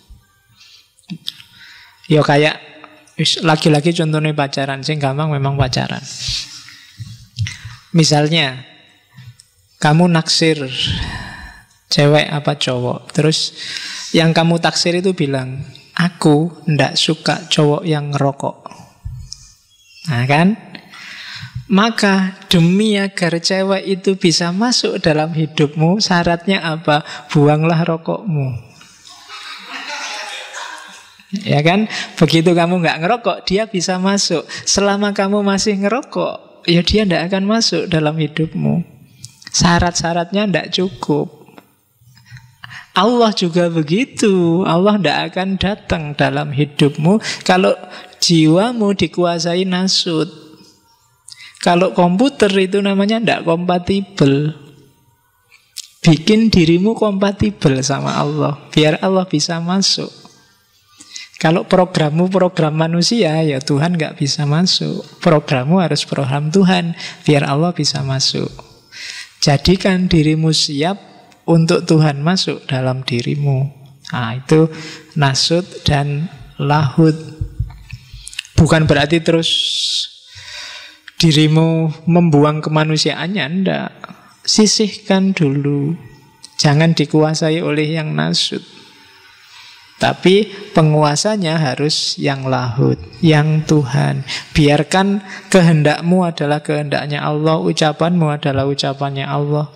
Ya kayak lagi-lagi contohnya pacaran, sing gampang memang pacaran. Misalnya kamu naksir cewek apa cowok, terus yang kamu taksir itu bilang, aku ndak suka cowok yang ngerokok. Nah kan? Maka demi agar cewek itu bisa masuk dalam hidupmu, syaratnya apa? Buanglah rokokmu. Ya kan? Begitu kamu nggak ngerokok, dia bisa masuk. Selama kamu masih ngerokok, ya dia ndak akan masuk dalam hidupmu. Syarat-syaratnya ndak cukup. Allah juga begitu. Allah tidak akan datang dalam hidupmu kalau jiwamu dikuasai nasut. Kalau komputer itu namanya tidak kompatibel. Bikin dirimu kompatibel sama Allah, biar Allah bisa masuk. Kalau programmu program manusia, ya Tuhan nggak bisa masuk. Programmu harus program Tuhan, biar Allah bisa masuk. Jadikan dirimu siap untuk Tuhan masuk dalam dirimu. Nah, itu nasut dan lahut. Bukan berarti terus dirimu membuang kemanusiaannya, enggak. Sisihkan dulu. Jangan dikuasai oleh yang nasut. Tapi penguasanya harus yang lahut, yang Tuhan. Biarkan kehendakmu adalah kehendaknya Allah, ucapanmu adalah ucapannya Allah,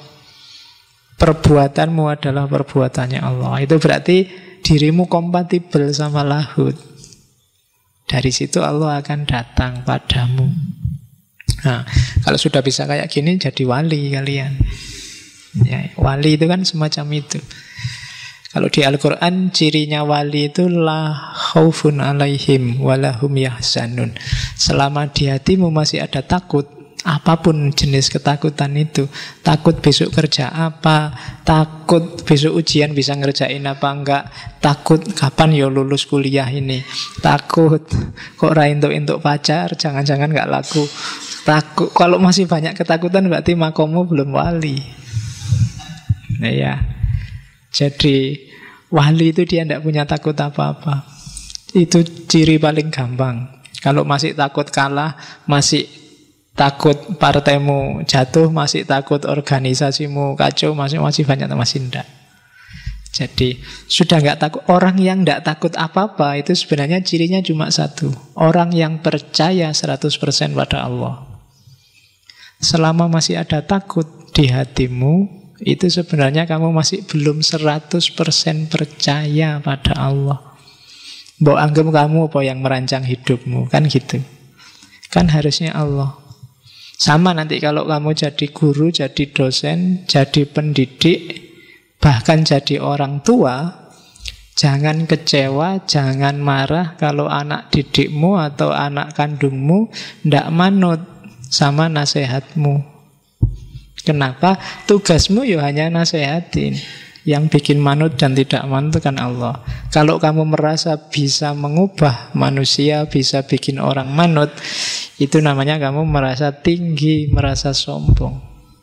perbuatanmu adalah perbuatannya Allah. Itu berarti dirimu kompatibel sama lahut. Dari situ Allah akan datang padamu. Nah, kalau sudah bisa kayak gini, jadi wali kalian. Ya, wali itu kan semacam itu. Kalau di Al-Quran cirinya wali itu la khaufun alaihim walahum yahzanun. Selama di hatimu masih ada takut, apapun jenis ketakutan itu, takut besok kerja apa, takut besok ujian bisa ngerjain apa enggak, takut kapan ya lulus kuliah ini, takut kok untuk pacar, jangan-jangan enggak laku, takut. Kalau masih banyak ketakutan berarti makommu belum wali. Nah ya, jadi wali itu dia tidak punya takut apa-apa. Itu ciri paling gampang. Kalau masih takut kalah, masih takut partaimu jatuh, masih takut organisasimu kacau, masih banyak, masih tidak. Jadi sudah nggak takut. Orang yang tidak takut apa-apa itu sebenarnya cirinya cuma satu. Orang yang percaya 100% pada Allah. Selama masih ada takut di hatimu, itu sebenarnya kamu masih belum 100% percaya pada Allah. Mbok anggap kamu apa yang merancang hidupmu, kan gitu. Kan harusnya Allah. Sama nanti kalau kamu jadi guru, jadi dosen, jadi pendidik, bahkan jadi orang tua, jangan kecewa, jangan marah kalau anak didikmu atau anak kandungmu tidak manut sama nasihatmu. Kenapa? Tugasmu ya hanya nasihatin. Yang bikin manut dan tidak manut kan Allah. Kalau kamu merasa bisa mengubah manusia, bisa bikin orang manut, itu namanya kamu merasa tinggi, merasa sombong.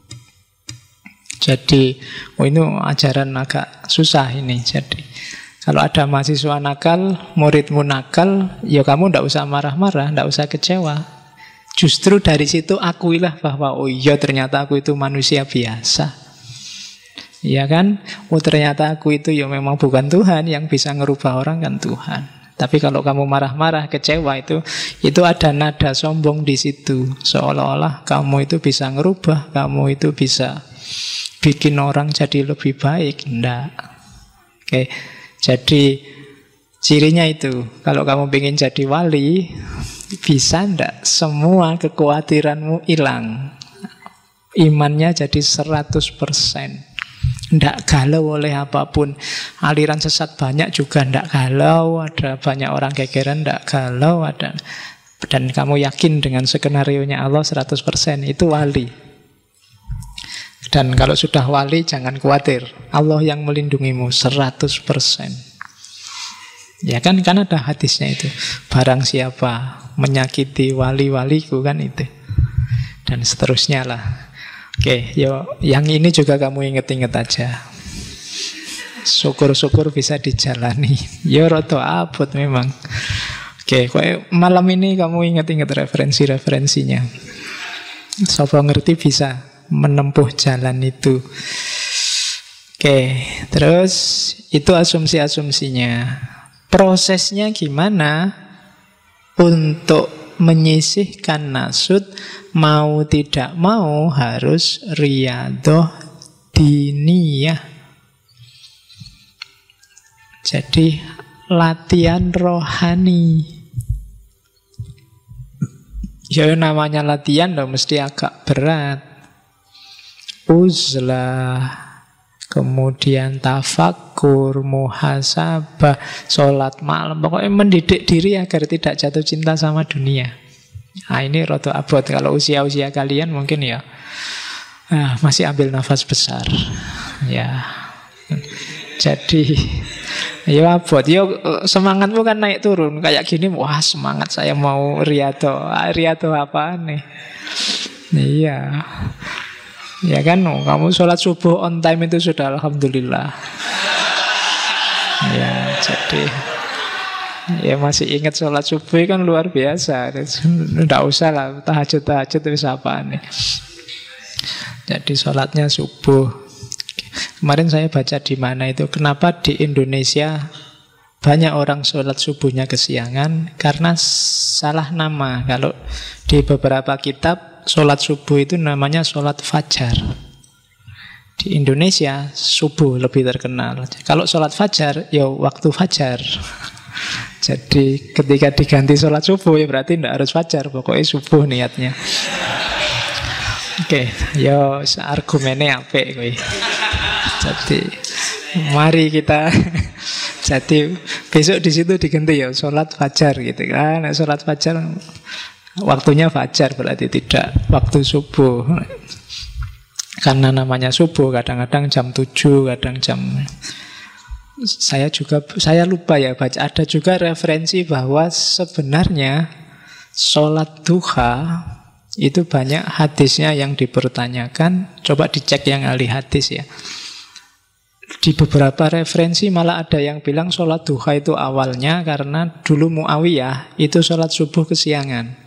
Jadi, ini ajaran agak susah ini. Jadi, kalau ada mahasiswa nakal, muridmu nakal, ya kamu tidak usah marah-marah, tidak usah kecewa. Justru dari situ akuilah bahwa oh iya ternyata aku itu manusia biasa. Ya kan? Oh ternyata aku itu ya memang bukan Tuhan, yang bisa ngerubah orang kan Tuhan. Tapi kalau kamu marah-marah, kecewa, itu ada nada sombong di situ. Seolah-olah kamu itu bisa ngerubah, kamu itu bisa bikin orang jadi lebih baik. Enggak. Oke, jadi cirinya itu, kalau kamu ingin jadi wali, bisa enggak semua kekhawatiranmu hilang, imannya jadi 100%. Ndak galau oleh apapun. Aliran sesat banyak juga ndak galau. Ada banyak orang gegeran ndak galau. Dan kamu yakin dengan skenario-nya Allah 100%. Itu wali. Dan kalau sudah wali jangan khawatir, Allah yang melindungimu 100%. Ya kan ada hadisnya itu. Barang siapa menyakiti wali-waliku, kan itu. Dan seterusnya lah. Oke, yang ini juga kamu inget-inget aja. Syukur-syukur bisa dijalani. Roto abot memang. Oke, malam ini kamu inget-inget referensi-referensinya. Sopo ngerti bisa menempuh jalan itu. Oke, terus itu asumsi-asumsinya. Prosesnya gimana untuk menyisihkan nasut? Mau tidak mau harus riyadhah diniyah. Jadi latihan rohani. Ya namanya latihan loh, mesti agak berat. Uzlah, kemudian tafakur, muhasabah, sholat malam. Pokoknya mendidik diri agar tidak jatuh cinta sama dunia. Nah ini roto abot. Kalau usia-usia kalian mungkin ya masih ambil nafas besar. Ya, jadi ya abot. Semangatmu kan naik turun. Kayak gini, wah semangat saya mau riyadhah. Riyadhah apa nih? Iya. Ya kan, kamu sholat subuh on time itu sudah alhamdulillah. Ya, jadi ya masih ingat sholat subuh kan luar biasa. Tidak usah lah tahajud-tahajud itu apa nih. Jadi sholatnya subuh. Kemarin saya baca di mana itu, kenapa di Indonesia banyak orang sholat subuhnya kesiangan, karena salah nama. Kalau di beberapa kitab sholat subuh itu namanya sholat fajar. Di Indonesia subuh lebih terkenal. Kalau sholat fajar ya waktu fajar. Jadi ketika diganti sholat subuh ya berarti tidak harus fajar, pokoknya subuh niatnya. Oke, argumennya apik kowe. Jadi mari kita jadi besok di situ diganti ya sholat fajar gitu kan. Sholat fajar waktunya fajar berarti tidak waktu subuh. Karena namanya subuh, kadang-kadang jam 7, kadang jam... Saya lupa ya baca. Ada juga referensi bahwa sebenarnya sholat duha itu banyak hadisnya yang dipertanyakan. Coba dicek yang ahli hadis ya. Di beberapa referensi malah ada yang bilang sholat duha itu awalnya karena dulu Muawiyah itu sholat subuh kesiangan.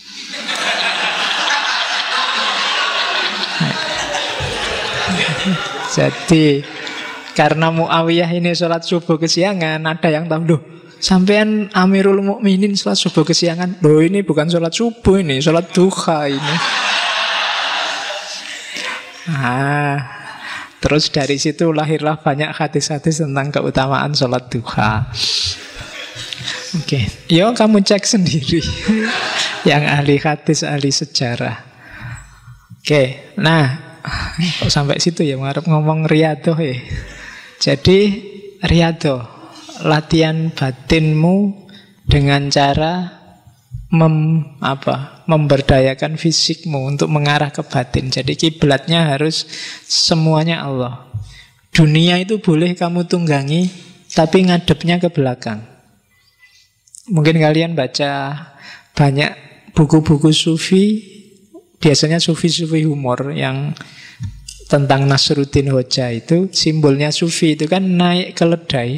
Jadi karena Muawiyah ini sholat subuh kesiangan, ada yang tahu, sampean Amirul Mukminin sholat subuh kesiangan. Ini bukan sholat subuh, ini sholat duha ini. Terus dari situ lahirlah banyak hadis-hadis tentang keutamaan sholat duha. Oke, kamu cek sendiri. Yang ahli hadis, ahli sejarah. Oke, nah kok sampai situ ya, ngarep ngomong riyadhah ya. Jadi riyadhah, latihan batinmu dengan cara memberdayakan fisikmu untuk mengarah ke batin. Jadi kiblatnya harus semuanya Allah. Dunia itu boleh kamu tunggangi, tapi ngadepnya ke belakang. Mungkin kalian baca banyak buku-buku sufi, biasanya sufi-sufi humor yang tentang Nasruddin Hoja itu, simbolnya sufi itu kan naik keledai,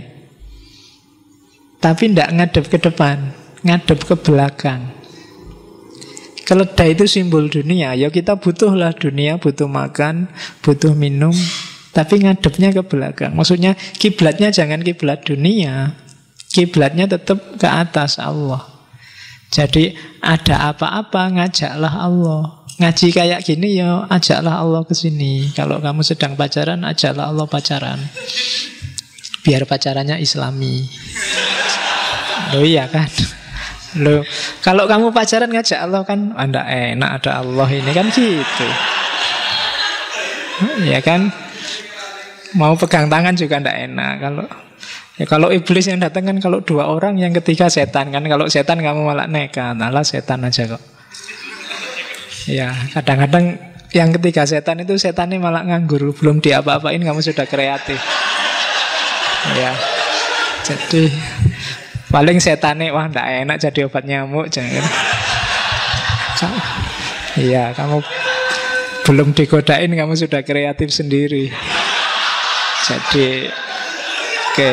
tapi tidak ngadep ke depan, ngadep ke belakang. Keledai itu simbol dunia. Ya kita butuhlah dunia, butuh makan, butuh minum, tapi ngadepnya ke belakang. Maksudnya kiblatnya jangan kiblat dunia, Kiblatnya tetap ke atas Allah. Jadi ada apa-apa ngajaklah Allah. Ngaji kayak gini ya ajaklah Allah ke sini. Kalau kamu sedang pacaran, ajaklah Allah pacaran. Biar pacarannya Islami. Loh iya kan? Loh, kalau kamu pacaran ngajak Allah kan Anda enak ada Allah ini kan gitu. Ya kan? Mau pegang tangan juga ndak enak. Kalau iblis yang datang kan kalau dua orang, yang ketiga setan kan. Kalau setan kamu malah nekat, alah setan aja kok. Ya, kadang-kadang yang ketiga setan itu setannya malah nganggur, belum diapa-apain kamu sudah kreatif. Ya. Jadi paling setannya wah ndak enak jadi obat nyamuk jangan. Iya, kamu belum digodain kamu sudah kreatif sendiri. Jadi oke.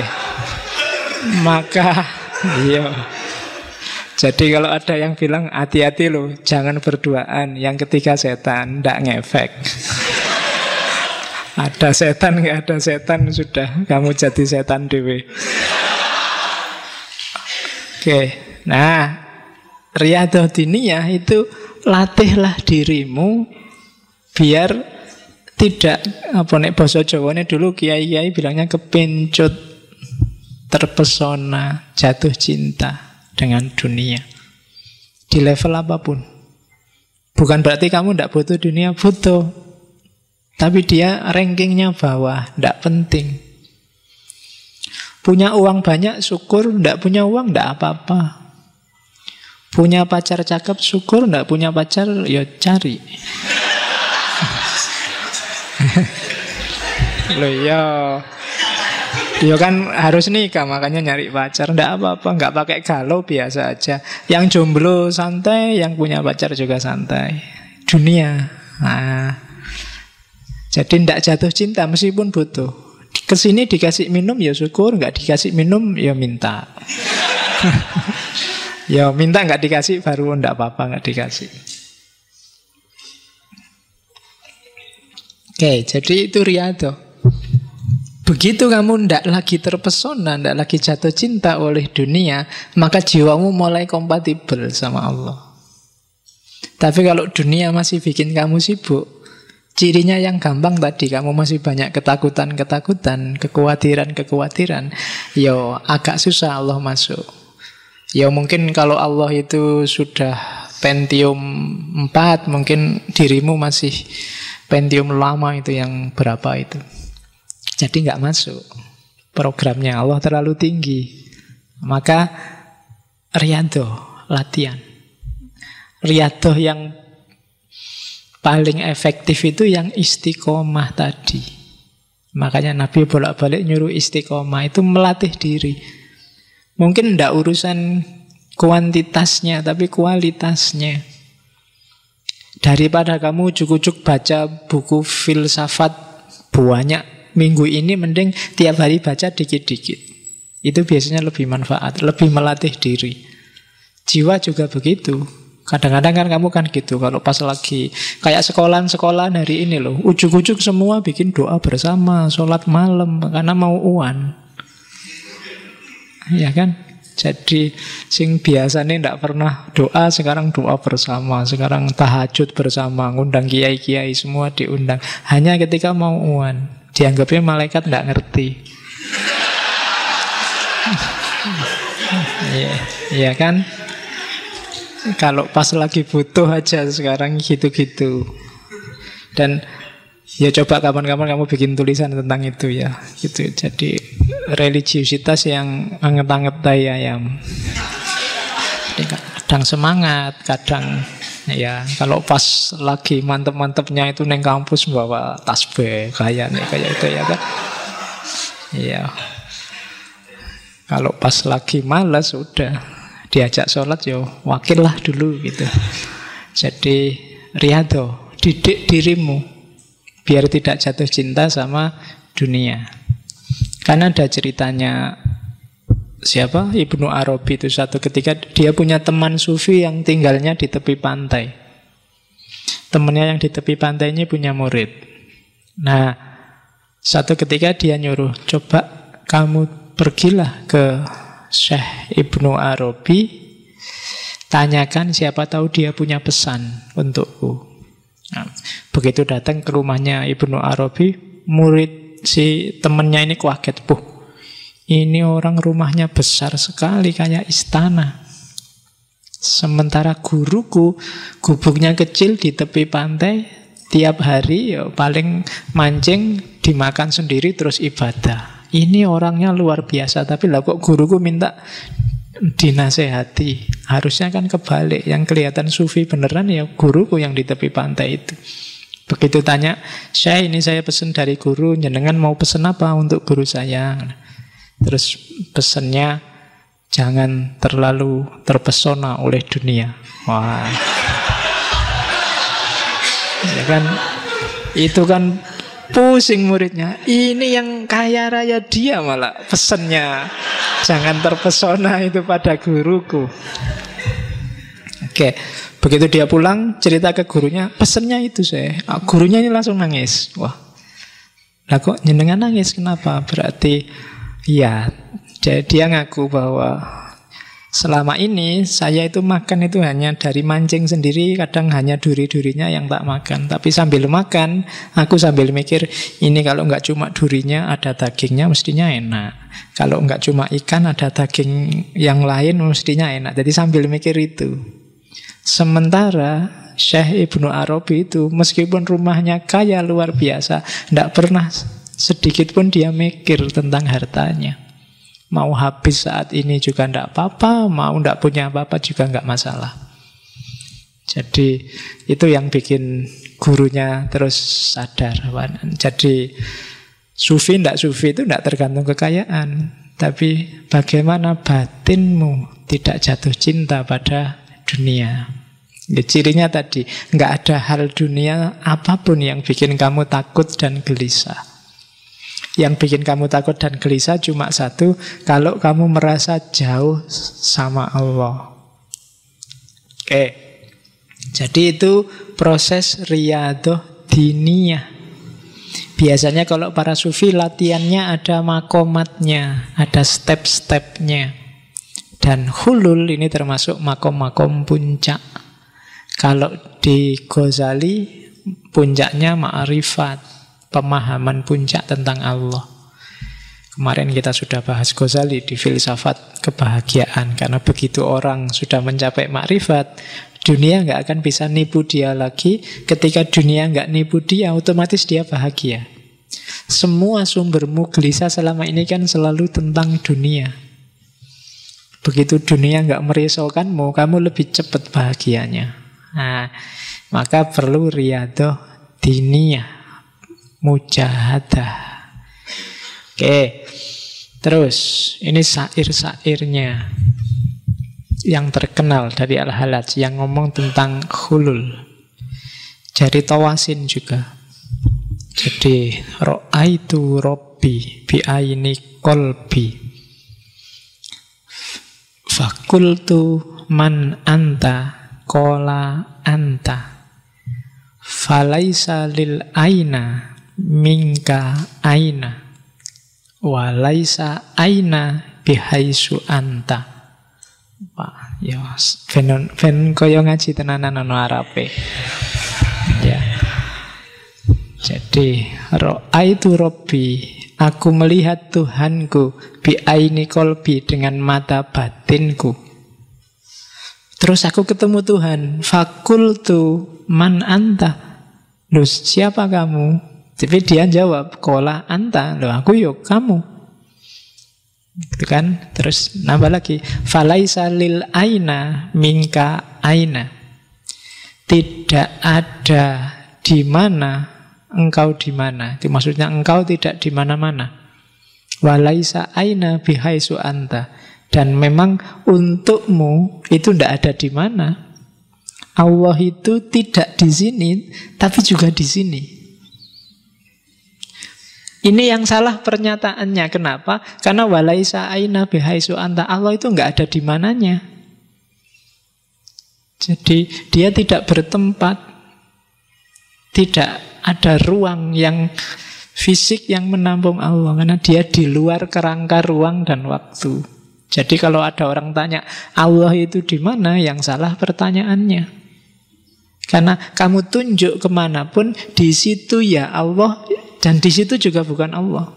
Maka iya. Jadi kalau ada yang bilang hati-hati loh, jangan berduaan, yang ketiga setan, ndak ngefek. Ada setan, nggak ada setan, sudah kamu jadi setan dewe. Oke, nah riyadhah diniyah itu latihlah dirimu biar tidak nek basa Jawane dulu kiai-kiai bilangnya kepencut, terpesona, jatuh cinta dengan dunia di level apapun. Bukan berarti kamu tidak butuh dunia, butuh. Tapi dia rankingnya bawah, tidak penting. Punya uang banyak, syukur. Tidak punya uang, tidak apa-apa. Punya pacar cakep, syukur. Tidak punya pacar, ya cari. Loh ya, dia kan harus nikah, makanya nyari pacar. Tidak apa-apa, nggak pakai galau, biasa aja. Yang jomblo santai, yang punya pacar juga santai. Dunia. Nah, jadi tidak jatuh cinta meskipun butuh. Kesini dikasih minum ya syukur, nggak dikasih minum ya minta. Ya minta nggak dikasih baru tidak apa-apa nggak dikasih. Oke, jadi itu riyadhah. Begitu kamu tidak lagi terpesona, tidak lagi jatuh cinta oleh dunia, maka jiwamu mulai kompatibel sama Allah. Tapi kalau dunia masih bikin kamu sibuk, cirinya yang gampang tadi, kamu masih banyak ketakutan-ketakutan, kekhawatiran-kekhawatiran, yo agak susah Allah masuk. Ya mungkin kalau Allah itu sudah Pentium 4, mungkin dirimu masih Pentium lama itu yang berapa itu. Jadi nggak masuk. Programnya Allah terlalu tinggi. Maka riyadhah, latihan. Riyadhah yang paling efektif itu yang istiqomah tadi. Makanya Nabi bolak-balik nyuruh istiqomah, itu melatih diri. Mungkin tidak urusan kuantitasnya, tapi kualitasnya. Daripada kamu ujuk-ujuk baca buku filsafat banyak minggu ini, mending tiap hari baca dikit-dikit. Itu biasanya lebih manfaat, lebih melatih diri. Jiwa juga begitu. Kadang-kadang kan kamu kan gitu, kalau pas lagi kayak sekolahan hari ini loh, ujuk-ujuk semua bikin doa bersama, sholat malam, karena mau uan. Ya kan? Jadi sing biasanya tidak pernah doa, sekarang doa bersama, sekarang tahajud bersama, ngundang kiai-kiai semua diundang. Hanya ketika mau uan, dianggapnya malaikat tidak ngerti. Iya kan? Kalau pas lagi butuh aja sekarang gitu-gitu. Dan ya coba kapan-kapan kamu bikin tulisan tentang itu ya. Gitu. Jadi religiusitas yang anget-anget ayam. Kadang semangat, kadang ya kalau pas lagi mantep-mantepnya itu neng kampus bawa tasbih kayak itu ya kan. Iya. Kalau pas lagi malas udah diajak sholat ya wakil lah dulu gitu. Jadi riyadhah, didik dirimu biar tidak jatuh cinta sama dunia. Karena ada ceritanya siapa? Ibnu Arabi itu satu ketika dia punya teman sufi yang tinggalnya di tepi pantai. Temannya yang di tepi pantai ini punya murid. Nah, satu ketika dia nyuruh, coba kamu pergilah ke Syekh Ibnu Arabi, tanyakan siapa tahu dia punya pesan untukku. Nah, begitu datang ke rumahnya Ibnu Arabi, murid si temennya ini kaget. Ini orang rumahnya besar sekali kayak istana. Sementara guruku gubuknya kecil di tepi pantai, tiap hari ya paling mancing, dimakan sendiri terus ibadah. Ini orangnya luar biasa, tapi lah kok guruku minta dinasehati. Harusnya kan kebalik, yang kelihatan sufi beneran ya guruku yang di tepi pantai itu. Begitu tanya, Syekh ini saya pesen dari guru, jenengan mau pesen apa untuk guru saya? Terus pesennya, jangan terlalu terpesona oleh dunia. Wah, ya kan, itu kan pusing muridnya. Ini yang kaya raya dia malah pesennya, jangan terpesona itu pada guruku. Oke, begitu dia pulang cerita ke gurunya, pesennya itu saya. Gurunya ini langsung nangis. Wah, lah kok jenengan nangis? Kenapa? Berarti ya, jadi dia ngaku bahwa selama ini saya itu makan itu hanya dari mancing sendiri, kadang hanya duri-durinya yang tak makan. Tapi sambil makan, aku sambil mikir, ini kalau nggak cuma durinya, ada dagingnya mestinya enak. Kalau nggak cuma ikan, ada daging yang lain mestinya enak. Jadi sambil mikir itu. Sementara Syekh Ibnu Arabi itu, meskipun rumahnya kaya luar biasa, tidak pernah sedikit pun dia mikir tentang hartanya. Mau habis saat ini juga tidak apa-apa, mau tidak punya apa-apa juga nggak masalah. Jadi itu yang bikin gurunya terus sadar. Jadi sufi tidak sufi itu tidak tergantung kekayaan, tapi bagaimana batinmu tidak jatuh cinta pada dunia. Ya, cirinya tadi, nggak ada hal dunia apapun yang bikin kamu takut dan gelisah. Yang bikin kamu takut dan gelisah cuma satu, kalau kamu merasa jauh sama Allah. Oke, jadi itu proses riyadhah diniyah. Biasanya kalau para sufi latihannya ada makomatnya, ada step-stepnya. Dan hulul ini termasuk makom-makom puncak. Kalau di Ghazali puncaknya ma'rifat, pemahaman puncak tentang Allah. Kemarin kita sudah bahas Ghazali di filsafat kebahagiaan. Karena begitu orang sudah mencapai ma'rifat, dunia nggak akan bisa nipu dia lagi. Ketika dunia nggak nipu dia, otomatis dia bahagia. Semua sumbermu gelisah selama ini kan selalu tentang dunia. Begitu dunia nggak merisaukanmu, kamu lebih cepat bahagianya. Nah, maka perlu riyadhah diniyah, mujahadah. Oke, terus ini syair-syairnya yang terkenal dari Al-Halaj yang ngomong tentang hulul. Jadi Tawasin juga. Jadi ra'aitu rabbi bi'aini qalbi fakultu man anta qala anta falaisa lil aina minka aina walaisa aina bihaisu anta. Wah, ya ben koyo ngaji tenanan ana Arabe. Ya. Jadi ra'aitu rabbi, aku melihat Tuhanku bi'aini qalbi, dengan mata batinku. Terus aku ketemu Tuhan. Fakultu man anta, loh siapa kamu? Tapi dia jawab, kola anta, loh aku yuk kamu. Gitu kan? Terus nambah lagi, falaisa lil aina minka aina, tidak ada di mana engkau di mana. Itu maksudnya engkau tidak di mana-mana. Walaisa aina bihaisu anta, dan memang untukmu itu tidak ada di mana. Allah itu tidak di sini, tapi juga di sini. Ini yang salah pernyataannya. Kenapa? Karena walaisa aina bihaisu anta, Allah itu nggak ada di mananya. Jadi dia tidak bertempat, tidak ada ruang yang fisik yang menampung Allah, karena dia di luar kerangka ruang dan waktu. Jadi kalau ada orang tanya Allah itu di mana, yang salah pertanyaannya. Karena kamu tunjuk kemanapun, di situ ya Allah, dan di situ juga bukan Allah.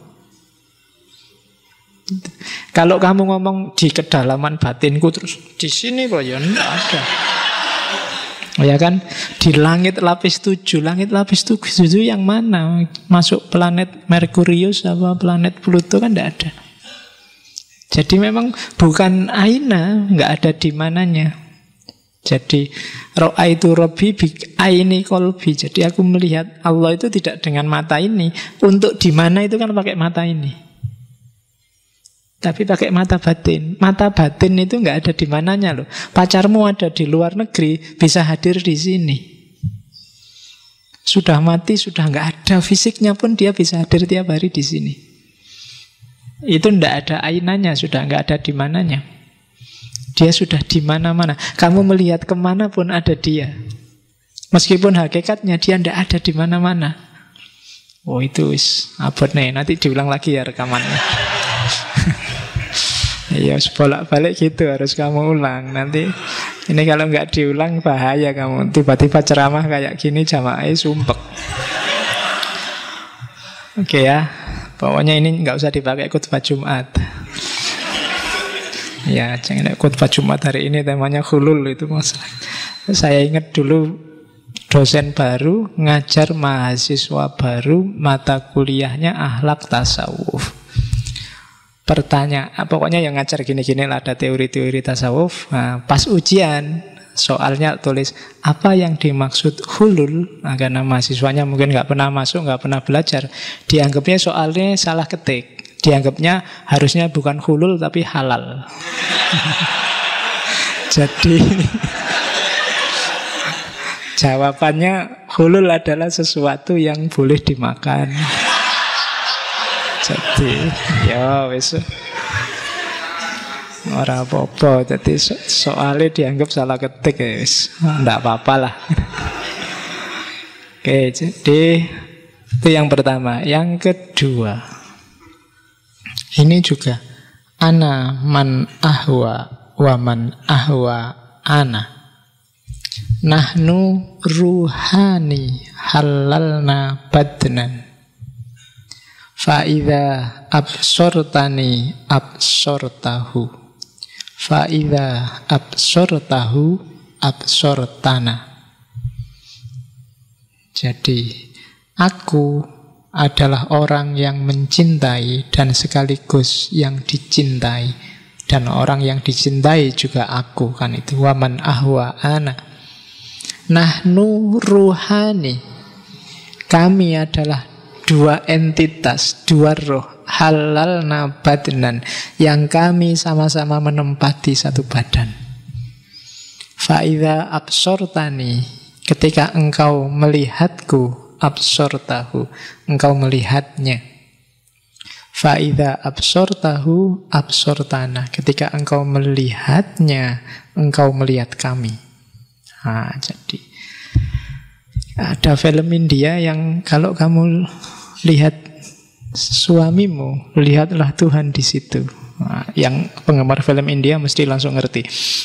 Kalau kamu ngomong di kedalaman batinku, terus di sini kok ya enggak ada. Ya kan, di langit lapis 7. Langit lapis 7 yang mana? Masuk planet Merkurius apa planet Pluto kan enggak ada. Jadi memang bukan aina, enggak ada di mananya. Jadi ra'aitu rabbi bi aini qalbi. Jadi aku melihat Allah itu tidak dengan mata ini. Untuk di mana itu kan pakai mata ini. Tapi pakai mata batin. Mata batin itu enggak ada di mananya loh. Pacarmu ada di luar negeri, bisa hadir di sini. Sudah mati, sudah enggak ada fisiknya pun dia bisa hadir tiap hari di sini. Itu enggak ada ainanya, sudah enggak ada di mananya. Dia sudah di mana-mana. Kamu melihat kemana pun ada dia. Meskipun hakikatnya dia enggak ada di mana-mana. Oh itu abot nih. Nanti diulang lagi ya rekamannya. Ya bolak-balik gitu harus kamu ulang. Nanti ini kalau nggak diulang bahaya kamu. Tiba-tiba ceramah kayak gini jamaahnya sumpek. Oke ya. Pokoknya ini nggak usah dipakai khutbah Jumat. Ya jangan khutbah Jumat hari ini temanya hulul itu masalah. Saya ingat dulu dosen baru ngajar mahasiswa baru mata kuliahnya akhlak tasawuf. Pokoknya yang ngajar gini-gini lah, ada teori-teori tasawuf. Nah, pas ujian soalnya tulis apa yang dimaksud hulul. Nah, karena mahasiswanya mungkin nggak pernah masuk, nggak pernah belajar, dianggapnya soalnya salah ketik. Dianggapnya harusnya bukan hulul tapi halal. Jadi jawabannya hulul adalah sesuatu yang boleh dimakan. Jadi ya wis ora apa-apa. Jadi soalnya dianggap salah ketik ya wis, ndak apa-apa lah. Oke, jadi itu yang pertama. Yang kedua, ini juga ana man ahwa wa man ahwa ana. Nahnu ruhani halalna badnan. Fa'idha absortani absortahu. Fa'idha absortahu absortana. Jadi aku adalah orang yang mencintai dan sekaligus yang dicintai. Dan orang yang dicintai juga aku, kan itu. Waman ahwa ana. Nahnu ruhani. Kami adalah dua entitas, dua roh, halal nabadnan, yang kami sama-sama menempati satu badan. Fa'idha absortani, ketika engkau melihatku, absortahu, engkau melihatnya. Fa'idha absortahu, absortana, ketika engkau melihatnya, engkau melihat kami. Nah, jadi ada film India yang kalau kamu lihat suamimu, lihatlah Tuhan di situ. Nah, yang penggemar film India mesti langsung ngerti.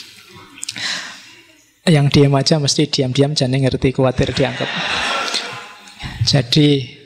Yang diam aja mesti diam-diam, jangan ngerti, khawatir dianggap. Jadi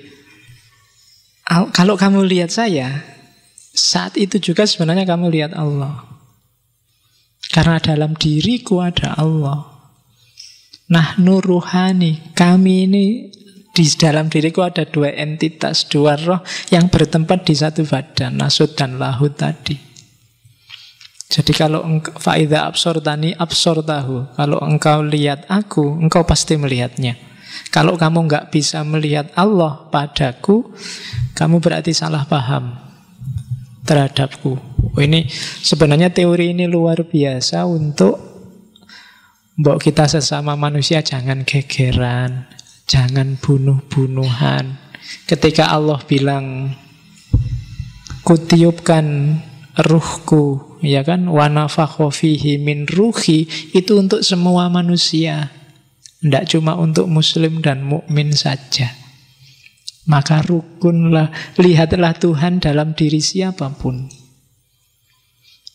kalau kamu lihat saya, saat itu juga sebenarnya kamu lihat Allah. Karena dalam diriku ada Allah. Nahnu ruhani, kami ini di dalam diriku ada dua entitas, dua roh yang bertempat di satu badan, nasut dan lahut tadi. Jadi kalau fa'idha absortani absortahu, kalau engkau lihat aku, engkau pasti melihatnya. Kalau kamu nggak bisa melihat Allah padaku, kamu berarti salah paham terhadapku. Ini sebenarnya teori ini luar biasa untuk mbok kita sesama manusia jangan gegeran, jangan bunuh-bunuhan. Ketika Allah bilang kutiupkan ruhku, ya kan, wa nafakha fihi min ruhi, itu untuk semua manusia. Tidak cuma untuk muslim dan mukmin saja. Maka rukunlah, lihatlah Tuhan dalam diri siapapun.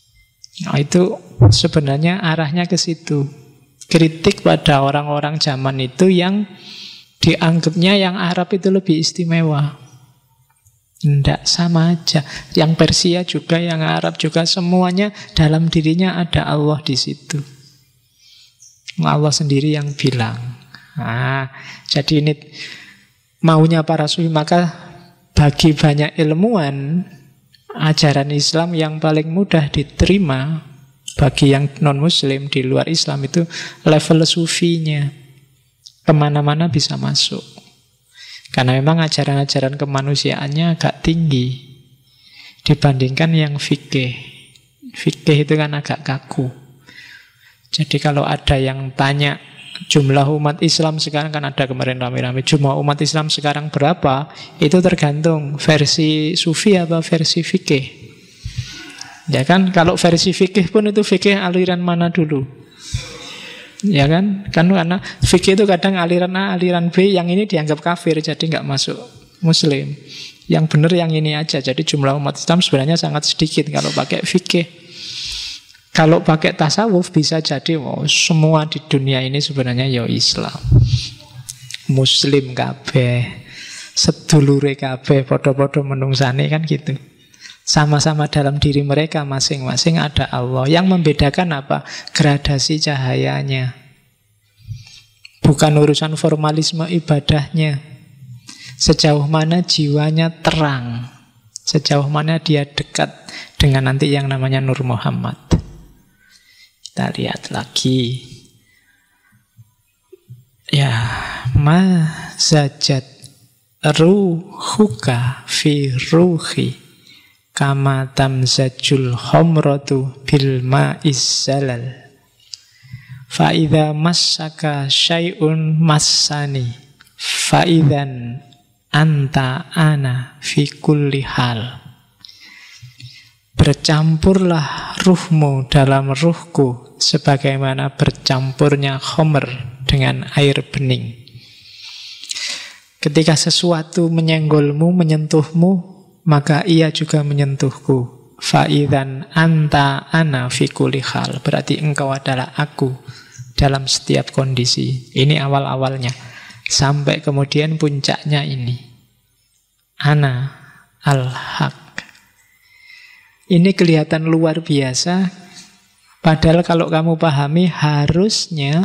Nah, itu sebenarnya arahnya ke situ. Kritik pada orang-orang zaman itu yang dianggapnya yang Arab itu lebih istimewa. Tidak, sama aja. Yang Persia juga, yang Arab juga, semuanya dalam dirinya ada Allah di situ. Allah sendiri yang bilang. Nah, jadi ini maunya para sufi. Maka bagi banyak ilmuwan, ajaran Islam yang paling mudah diterima bagi yang non-muslim di luar Islam itu level sufinya. Kemana-mana bisa masuk. Karena memang ajaran-ajaran kemanusiaannya agak tinggi dibandingkan yang fikih. Fikih itu kan agak kaku. Jadi kalau ada yang tanya jumlah umat Islam sekarang, kan ada kemarin rame-rame, jumlah umat Islam sekarang berapa? Itu tergantung versi sufi apa versi fikih. Ya kan, kalau versi fikih pun itu fikih aliran mana dulu? Ya kan karena fikih itu kadang aliran A, aliran B, yang ini dianggap kafir, jadi nggak masuk muslim. Yang benar yang ini aja. Jadi jumlah umat Islam sebenarnya sangat sedikit kalau pakai fikih. Kalau pakai tasawuf bisa jadi semua di dunia ini sebenarnya ya Islam. Muslim kabeh, sedulure kabeh, podo-podo menungsane kan gitu. Sama-sama dalam diri mereka masing-masing ada Allah. Yang membedakan apa? Gradasi cahayanya. Bukan urusan formalisme ibadahnya. Sejauh mana jiwanya terang, sejauh mana dia dekat dengan nanti yang namanya Nur Muhammad. Kita lihat lagi. Ya, ma zajat ruhuka fi ruhi kama tamzajul homrotu bil ma'is zalal fa idza massaka syai'un massani fa idzan anta ana fi kulli hal. Bercampurlah ruhmu dalam ruhku sebagaimana bercampurnya khomer dengan air bening. Ketika sesuatu menyenggolmu, menyentuhmu, maka ia juga menyentuhku. Fa'idzan anta ana fi kulli hal. Berarti engkau adalah aku dalam setiap kondisi. Ini awal-awalnya. Sampai kemudian puncaknya ini. Ana al-haq. Ini kelihatan luar biasa. Padahal kalau kamu pahami harusnya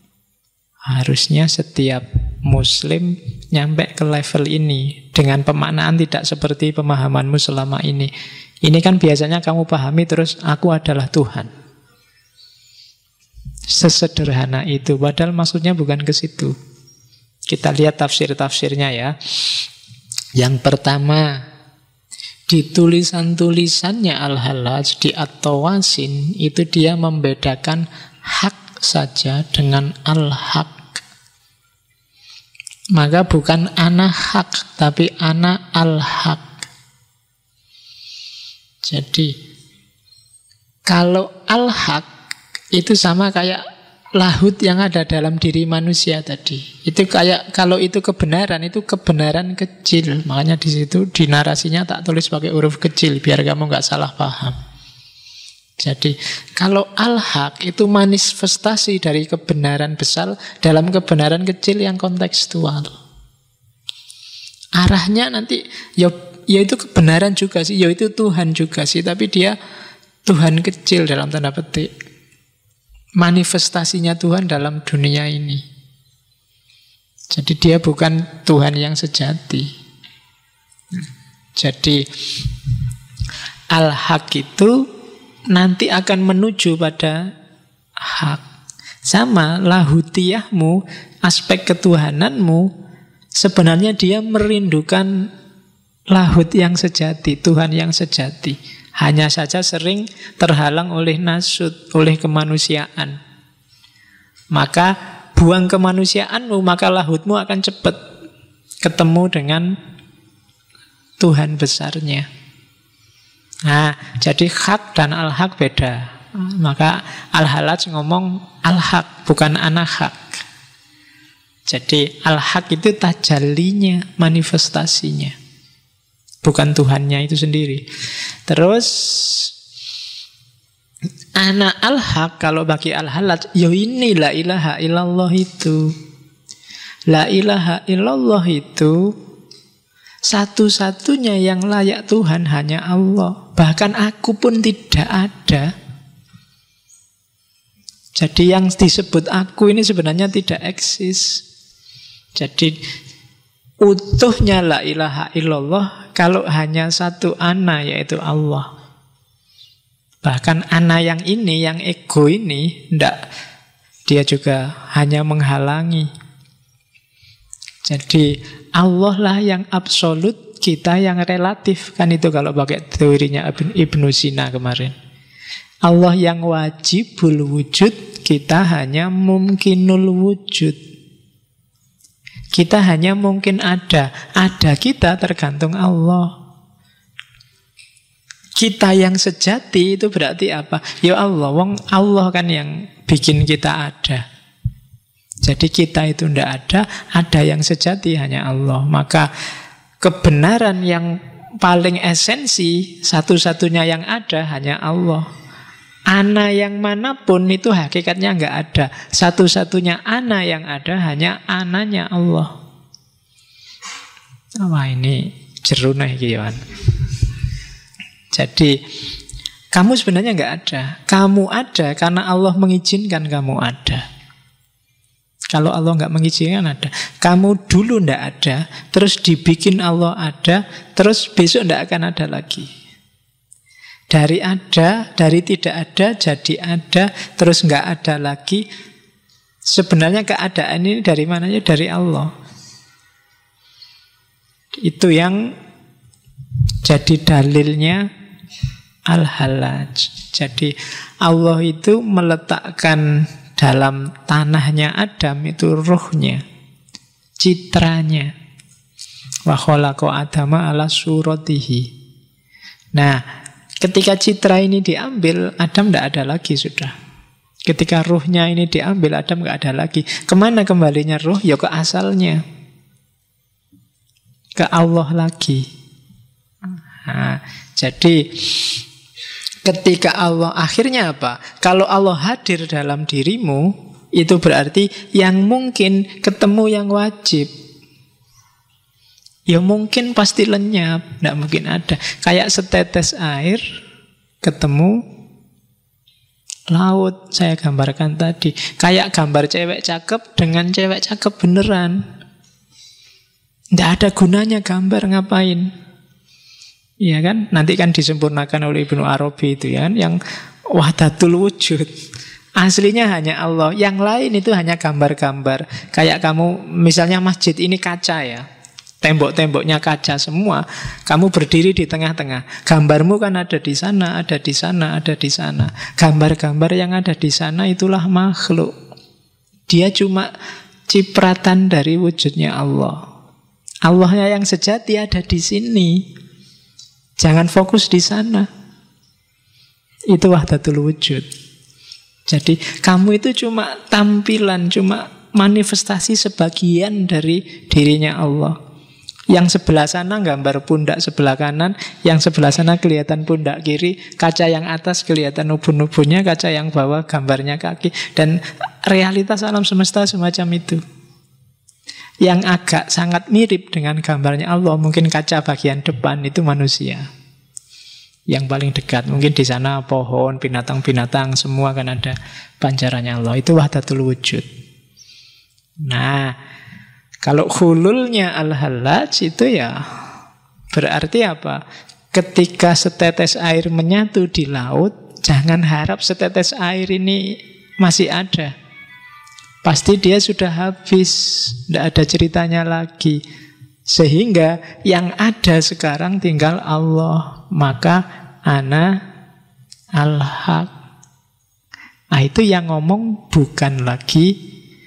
setiap Muslim nyampe ke level ini dengan pemaknaan tidak seperti pemahamanmu selama ini. Ini kan biasanya kamu pahami terus aku adalah Tuhan. Sesederhana itu, padahal maksudnya bukan ke situ. Kita lihat tafsir-tafsirnya ya. Yang pertama, di tulisan-tulisannya Al-Hallaj di At-Tawasin itu dia membedakan hak saja dengan al-haq. Maka bukan ana hak, tapi ana al-haq. Jadi kalau al-haq itu sama kayak lahut yang ada dalam diri manusia tadi. Itu kayak kalau itu kebenaran kecil. Makanya di situ di narasinya tak tulis pakai huruf kecil biar kamu nggak salah paham. Jadi kalau al-haq itu manifestasi dari kebenaran besar dalam kebenaran kecil yang kontekstual. Arahnya nanti ya itu kebenaran juga sih, ya itu Tuhan juga sih, tapi dia Tuhan kecil dalam tanda petik. Manifestasinya Tuhan dalam dunia ini. Jadi dia bukan Tuhan yang sejati. Jadi al-haq itu nanti akan menuju pada hak. Sama lahutiyahmu, aspek ketuhananmu, sebenarnya dia merindukan lahut yang sejati, Tuhan yang sejati. Hanya saja sering terhalang oleh nasud, oleh kemanusiaan. Maka buang kemanusiaanmu, maka lahutmu akan cepat ketemu dengan Tuhan besarnya. Nah, jadi hak dan al-haq beda. Maka Al-Hallaj ngomong al-haq, bukan ana-haq. Jadi al-haq itu tajallinya, manifestasinya, bukan Tuhannya itu sendiri. Terus Ana al-haq, kalau bagi al-halaj, ya ini la ilaha illallah itu. La ilaha illallah itu satu-satunya yang layak Tuhan hanya Allah. Bahkan aku pun tidak ada. Jadi yang disebut aku ini sebenarnya tidak eksis. Jadi utuhnya la ilaha illallah kalau hanya satu ana, yaitu Allah. Bahkan ana yang ini, yang ego ini, tidak, dia juga hanya menghalangi. Jadi Allah lah yang absolut, kita yang relatif. Kan itu kalau pakai teorinya Ibnu Sina kemarin. Allah yang wajibul wujud, kita hanya mungkinul wujud. Kita hanya mungkin ada. Ada kita tergantung Allah. Kita yang sejati itu berarti apa? Ya Allah, wong Allah kan yang bikin kita ada. Jadi kita itu tidak ada yang sejati hanya Allah. Maka kebenaran yang paling esensi, satu-satunya yang ada hanya Allah. Ana yang manapun itu hakikatnya nggak ada. Satu-satunya ana yang ada hanya ananya Allah. Wah, ini jerunah kian. Jadi kamu sebenarnya nggak ada. Kamu ada karena Allah mengizinkan kamu ada. Kalau Allah nggak mengizinkan ada. Kamu dulu nggak ada, terus dibikin Allah ada, terus besok nggak akan ada lagi. Dari ada, dari tidak ada, jadi ada, terus nggak ada lagi. Sebenarnya keadaan ini dari mananya? Dari Allah. Itu yang jadi dalilnya Al-Halaj. Jadi Allah itu meletakkan dalam tanahnya Adam itu ruhnya, citranya. Wa khalaqa Adama ala suratihi. Nah, ketika citra ini diambil, Adam tidak ada lagi sudah. Ketika ruhnya ini diambil, Adam tidak ada lagi. Kemana kembalinya ruh? Ya ke asalnya, ke Allah lagi. Nah, jadi ketika Allah akhirnya apa? Kalau Allah hadir dalam dirimu, itu berarti yang mungkin ketemu yang wajib. Ya mungkin pasti lenyap, tidak mungkin ada. Kayak setetes air ketemu laut, saya gambarkan tadi. Kayak gambar cewek cakep dengan cewek cakep beneran. Tidak ada gunanya gambar, ngapain? Iya kan? Nanti kan disempurnakan oleh Ibnu Arabi itu ya, yang wahdatul wujud. Aslinya hanya Allah. Yang lain itu hanya gambar-gambar. Kayak kamu, misalnya masjid ini kaca ya. Tembok-temboknya kaca semua. Kamu berdiri di tengah-tengah. Gambarmu kan ada di sana, ada di sana, ada di sana. Gambar-gambar yang ada di sana itulah makhluk. Dia cuma cipratan dari wujudnya Allah. Allahnya yang sejati ada di sini. Jangan fokus di sana. Itu wahdatul wujud. Jadi kamu itu cuma tampilan, cuma manifestasi sebagian dari dirinya Allah. Yang sebelah sana gambar pundak sebelah kanan, yang sebelah sana kelihatan pundak kiri, kaca yang atas kelihatan ubun-ubunnya, kaca yang bawah gambarnya kaki. Dan realitas alam semesta semacam itu. Yang agak sangat mirip dengan gambarnya Allah, mungkin kaca bagian depan itu manusia. Yang paling dekat, mungkin di sana pohon, binatang-binatang, semua kan ada pancarannya Allah. Itu wahdatul wujud. Nah, kalau hululnya Al-Halaj itu ya berarti apa? Ketika setetes air menyatu di laut, jangan harap setetes air ini masih ada. Pasti dia sudah habis, tidak ada ceritanya lagi. Sehingga yang ada sekarang tinggal Allah. Maka ana al-haq. Nah, itu yang ngomong bukan lagi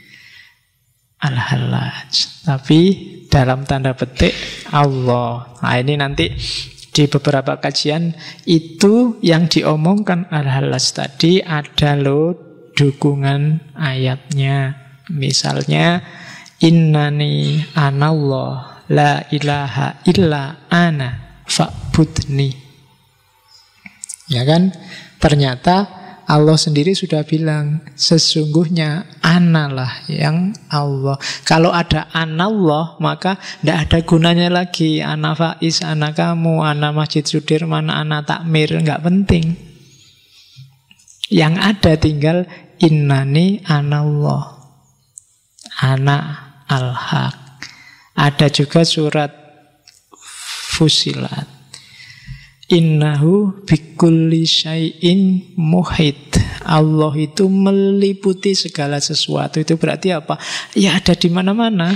Al-Halaj, tapi dalam tanda petik Allah. Nah, ini nanti di beberapa kajian itu yang diomongkan Al-Halaj tadi ada loh dukungan ayatnya. Misalnya innani anallah la ilaha illa ana fa'budni. Ya kan? Ternyata Allah sendiri sudah bilang, sesungguhnya analah yang Allah. Kalau ada anallah, maka tidak ada gunanya lagi ana Faiz, ana kamu, ana Masjid Sudirman, ana Takmir, nggak penting. Yang ada tinggal innani anallah, ana al-haq. Ada juga surat Fusilat, innahu bikulli syai'in muhit. Allah itu meliputi segala sesuatu. Itu berarti apa? Ya ada di mana-mana.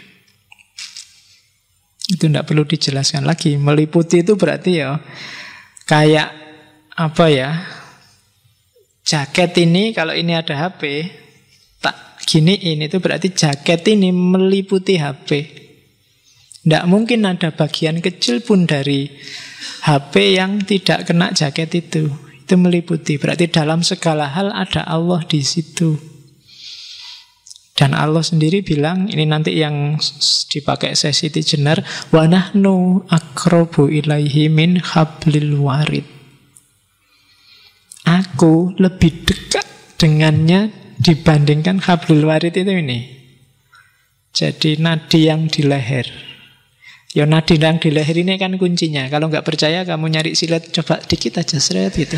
Itu tidak perlu dijelaskan lagi. Meliputi itu berarti ya kayak apa ya? Jaket ini, kalau ini ada HP, tak giniin, itu berarti jaket ini meliputi HP. Tidak mungkin ada bagian kecil pun dari HP yang tidak kena jaket itu. Itu meliputi. Berarti dalam segala hal ada Allah di situ. Dan Allah sendiri bilang, ini nanti yang dipakai sesi tijenar, wa nahnu aqrabu ilaihi min hablil warid. Aku lebih dekat dengannya dibandingkan hablil warid itu ini. Jadi nadi yang di leher. Ya nadi yang di leher ini kan kuncinya. Kalau nggak percaya kamu nyari silet, coba dikit aja seret gitu.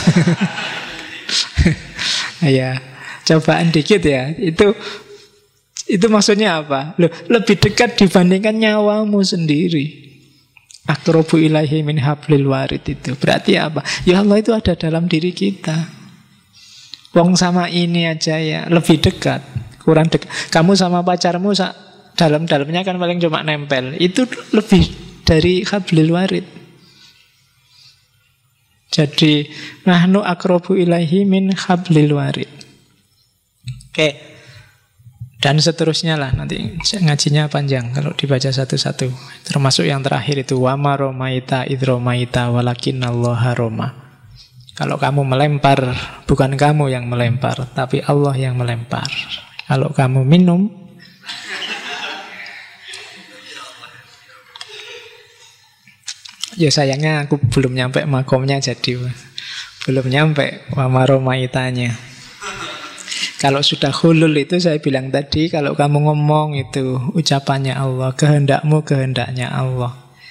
Ya, cobaan dikit ya. Itu maksudnya apa? Loh, lebih dekat dibandingkan nyawamu sendiri. Aqrabu ilaihi min hablil warid itu. Berarti apa? Ya Allah itu ada dalam diri kita. Wong sama ini aja ya lebih dekat, kurang dekat. Kamu sama pacarmu dalam-dalamnya kan paling cuma nempel. Itu lebih dari hablil warid. Jadi nahnu aqrabu ilaihi min hablil warid. Oke. Dan seterusnya lah, nanti ngajinya panjang kalau dibaca satu-satu. Termasuk yang terakhir itu wama romaita idromaita walakinnallaha roma. Kalau kamu melempar, bukan kamu yang melempar, tapi Allah yang melempar. Kalau kamu minum, ya sayangnya aku belum nyampe makomnya, jadi belum nyampe wamaromaitanya. Kalau sudah hulul itu saya bilang tadi, kalau kamu ngomong itu ucapannya Allah, kehendakmu kehendaknya Allah.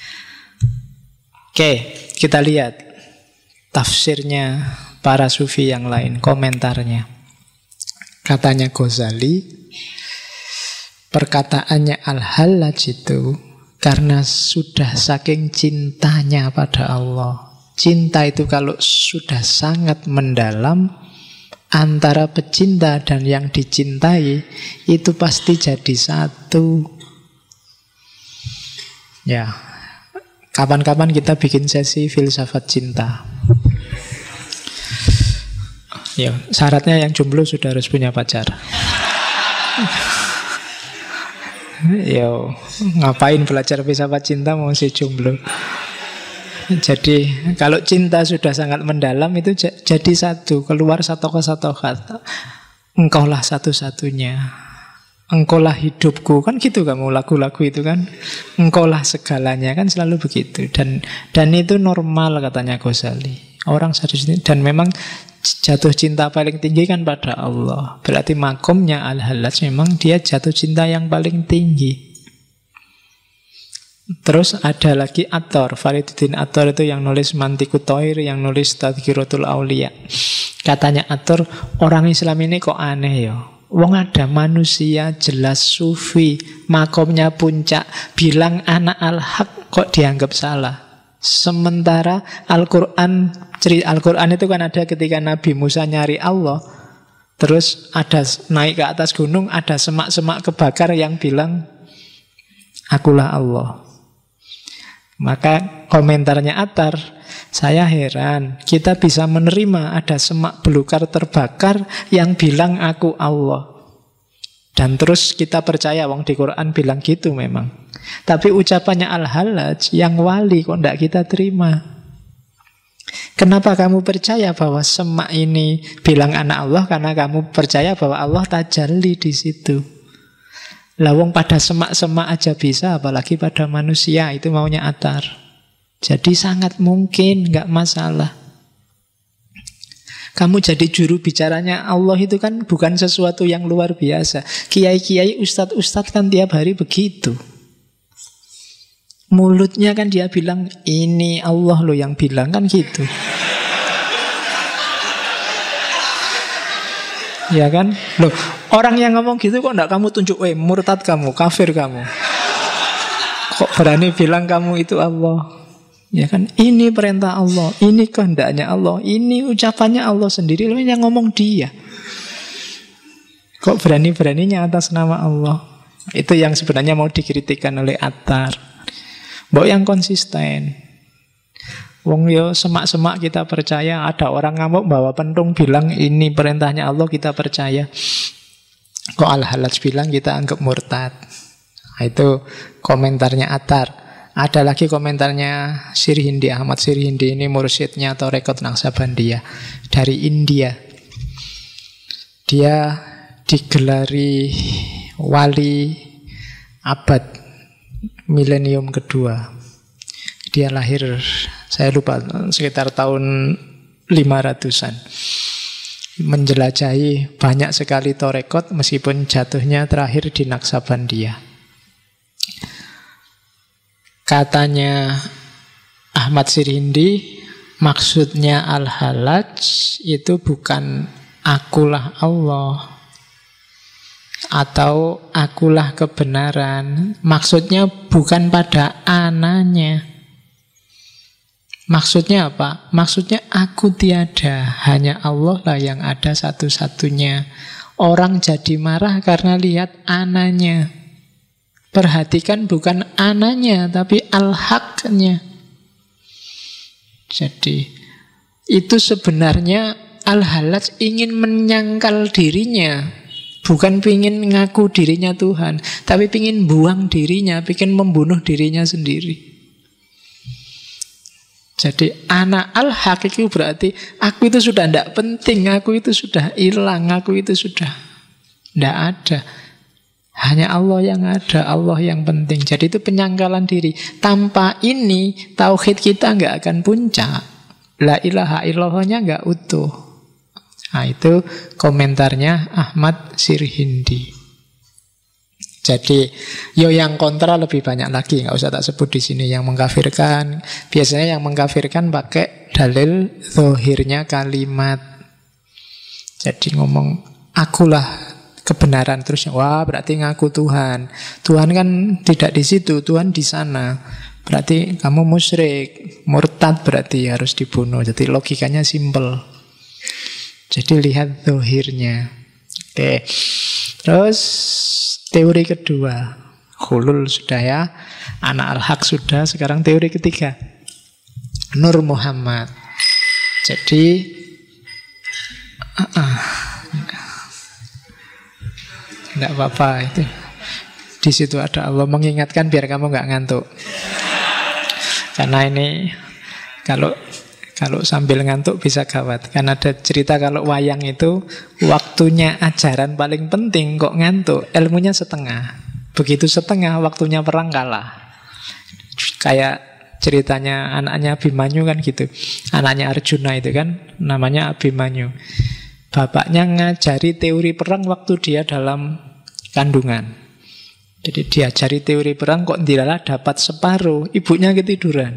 Oke, kita lihat tafsirnya para sufi yang lain, komentarnya. Katanya Ghazali, perkataannya Al-Hallaj itu karena sudah saking cintanya pada Allah. Cinta itu kalau sudah sangat mendalam, antara pecinta dan yang dicintai itu pasti jadi satu. Ya, kapan-kapan kita bikin sesi filsafat cinta. Ya, syaratnya yang jomblo sudah harus punya pacar. Yo, ngapain belajar filsafat cinta mau si jomblo? Jadi kalau cinta sudah sangat mendalam itu jadi satu, keluar satu kata. Engkaulah satu-satunya, engkaulah hidupku, kan gitu kamu lagu-lagu itu kan. Engkaulah segalanya, kan selalu begitu. Dan itu normal katanya Ghazali. Orang sadar, dan memang jatuh cinta paling tinggi kan pada Allah. Berarti makomnya Al-Hallaj memang dia jatuh cinta yang paling tinggi. Terus ada lagi At-Tor, Fariduddin At-Tor itu yang nulis Mantiqut Thair, yang nulis Tadhkiratul Auliya. Katanya At-Tor, orang Islam ini kok aneh ya. Wong ada manusia jelas sufi, makomnya puncak, bilang anak al-haq kok dianggap salah. Sementara Al-Quran itu kan ada ketika Nabi Musa nyari Allah. Terus ada naik ke atas gunung, ada semak-semak kebakar yang bilang akulah Allah. Maka komentarnya Attar, saya heran kita bisa menerima ada semak belukar terbakar yang bilang aku Allah. Dan terus kita percaya, wong di Quran bilang gitu memang. Tapi ucapannya Al-Hallaj yang wali kok tidak kita terima. Kenapa kamu percaya bahwa semak ini bilang anak Allah? Karena kamu percaya bahwa Allah tajalli di situ. Lawong pada semak-semak aja bisa, apalagi pada manusia. Itu maunya Attar. Jadi sangat mungkin, nggak masalah. Kamu jadi juru bicaranya Allah itu kan bukan sesuatu yang luar biasa. Kiai-kiai, ustadz-ustadz kan tiap hari begitu. Mulutnya kan dia bilang, ini Allah loh yang bilang, kan gitu. Ya kan? Loh, orang yang ngomong gitu kok enggak kamu tunjuk, murtad kamu, kafir kamu. Kok berani bilang kamu itu Allah? Ya kan, ini perintah Allah, ini kehendaknya Allah, ini ucapannya Allah sendiri, yang ngomong dia. Kok berani-beraninya atas nama Allah? Itu yang sebenarnya mau dikritikkan oleh Attar. Mbok yang konsisten. Wong yo semak-semak kita percaya, ada orang ngamuk bawa pentung bilang ini perintahnya Allah, kita percaya. Kok Al-Hallaj bilang kita anggap murtad. Nah, itu komentarnya Attar. Ada lagi komentarnya Sirhindi, Ahmad Sirhindi, ini mursyidnya Tarekat Naqsabandiyah dari India. Dia digelari wali abad milenium kedua. Dia lahir, saya lupa, sekitar tahun 500-an. Menjelajahi banyak sekali tarekat meskipun jatuhnya terakhir di Naqsabandiyah. Katanya Ahmad Sirhindi, maksudnya Al-Hallaj itu bukan akulah Allah atau akulah kebenaran. Maksudnya bukan pada ananya. Maksudnya apa? Maksudnya aku tiada, hanya Allah lah yang ada satu-satunya. Orang jadi marah karena lihat ananya. Perhatikan bukan ananya, tapi al-haqnya. Jadi itu sebenarnya Al-Hallaj ingin menyangkal dirinya. Bukan ingin ngaku dirinya Tuhan, tapi ingin buang dirinya, ingin membunuh dirinya sendiri. Jadi anak al-haq itu berarti aku itu sudah tidak penting, aku itu sudah hilang, aku itu sudah tidak ada. Hanya Allah yang ada, Allah yang penting. Jadi itu penyangkalan diri. Tanpa ini tauhid kita nggak akan puncak. La ilaha illallahnya nggak utuh. Nah itu komentarnya Ahmad Sirhindi. Jadi yang kontra lebih banyak lagi, nggak usah tak sebut di sini. Yang mengkafirkan, biasanya yang mengkafirkan pakai dalil zahirnya kalimat. Jadi ngomong akulah kebenaran, terus wah berarti ngaku Tuhan. Tuhan kan tidak di situ, Tuhan di sana. Berarti kamu musyrik, murtad berarti harus dibunuh. Jadi logikanya simpel. Jadi lihat zahirnya. Oke. Terus teori kedua, hulul sudah ya, anak al-haq sudah. Sekarang teori ketiga, Nur Muhammad. Jadi tidak apa-apa itu. Di situ ada Allah mengingatkan biar kamu nggak ngantuk. Karena ini kalau sambil ngantuk bisa gawat. Karena ada cerita kalau wayang itu waktunya ajaran paling penting kok ngantuk, ilmunya setengah. Begitu setengah waktunya perang kalah. Kayak ceritanya anaknya Abimanyu kan gitu. Anaknya Arjuna itu kan namanya Abimanyu. Bapaknya ngajari teori perang waktu dia dalam kandungan. Jadi diajari teori perang kok dilalah dapat separuh, ibunya ketiduran.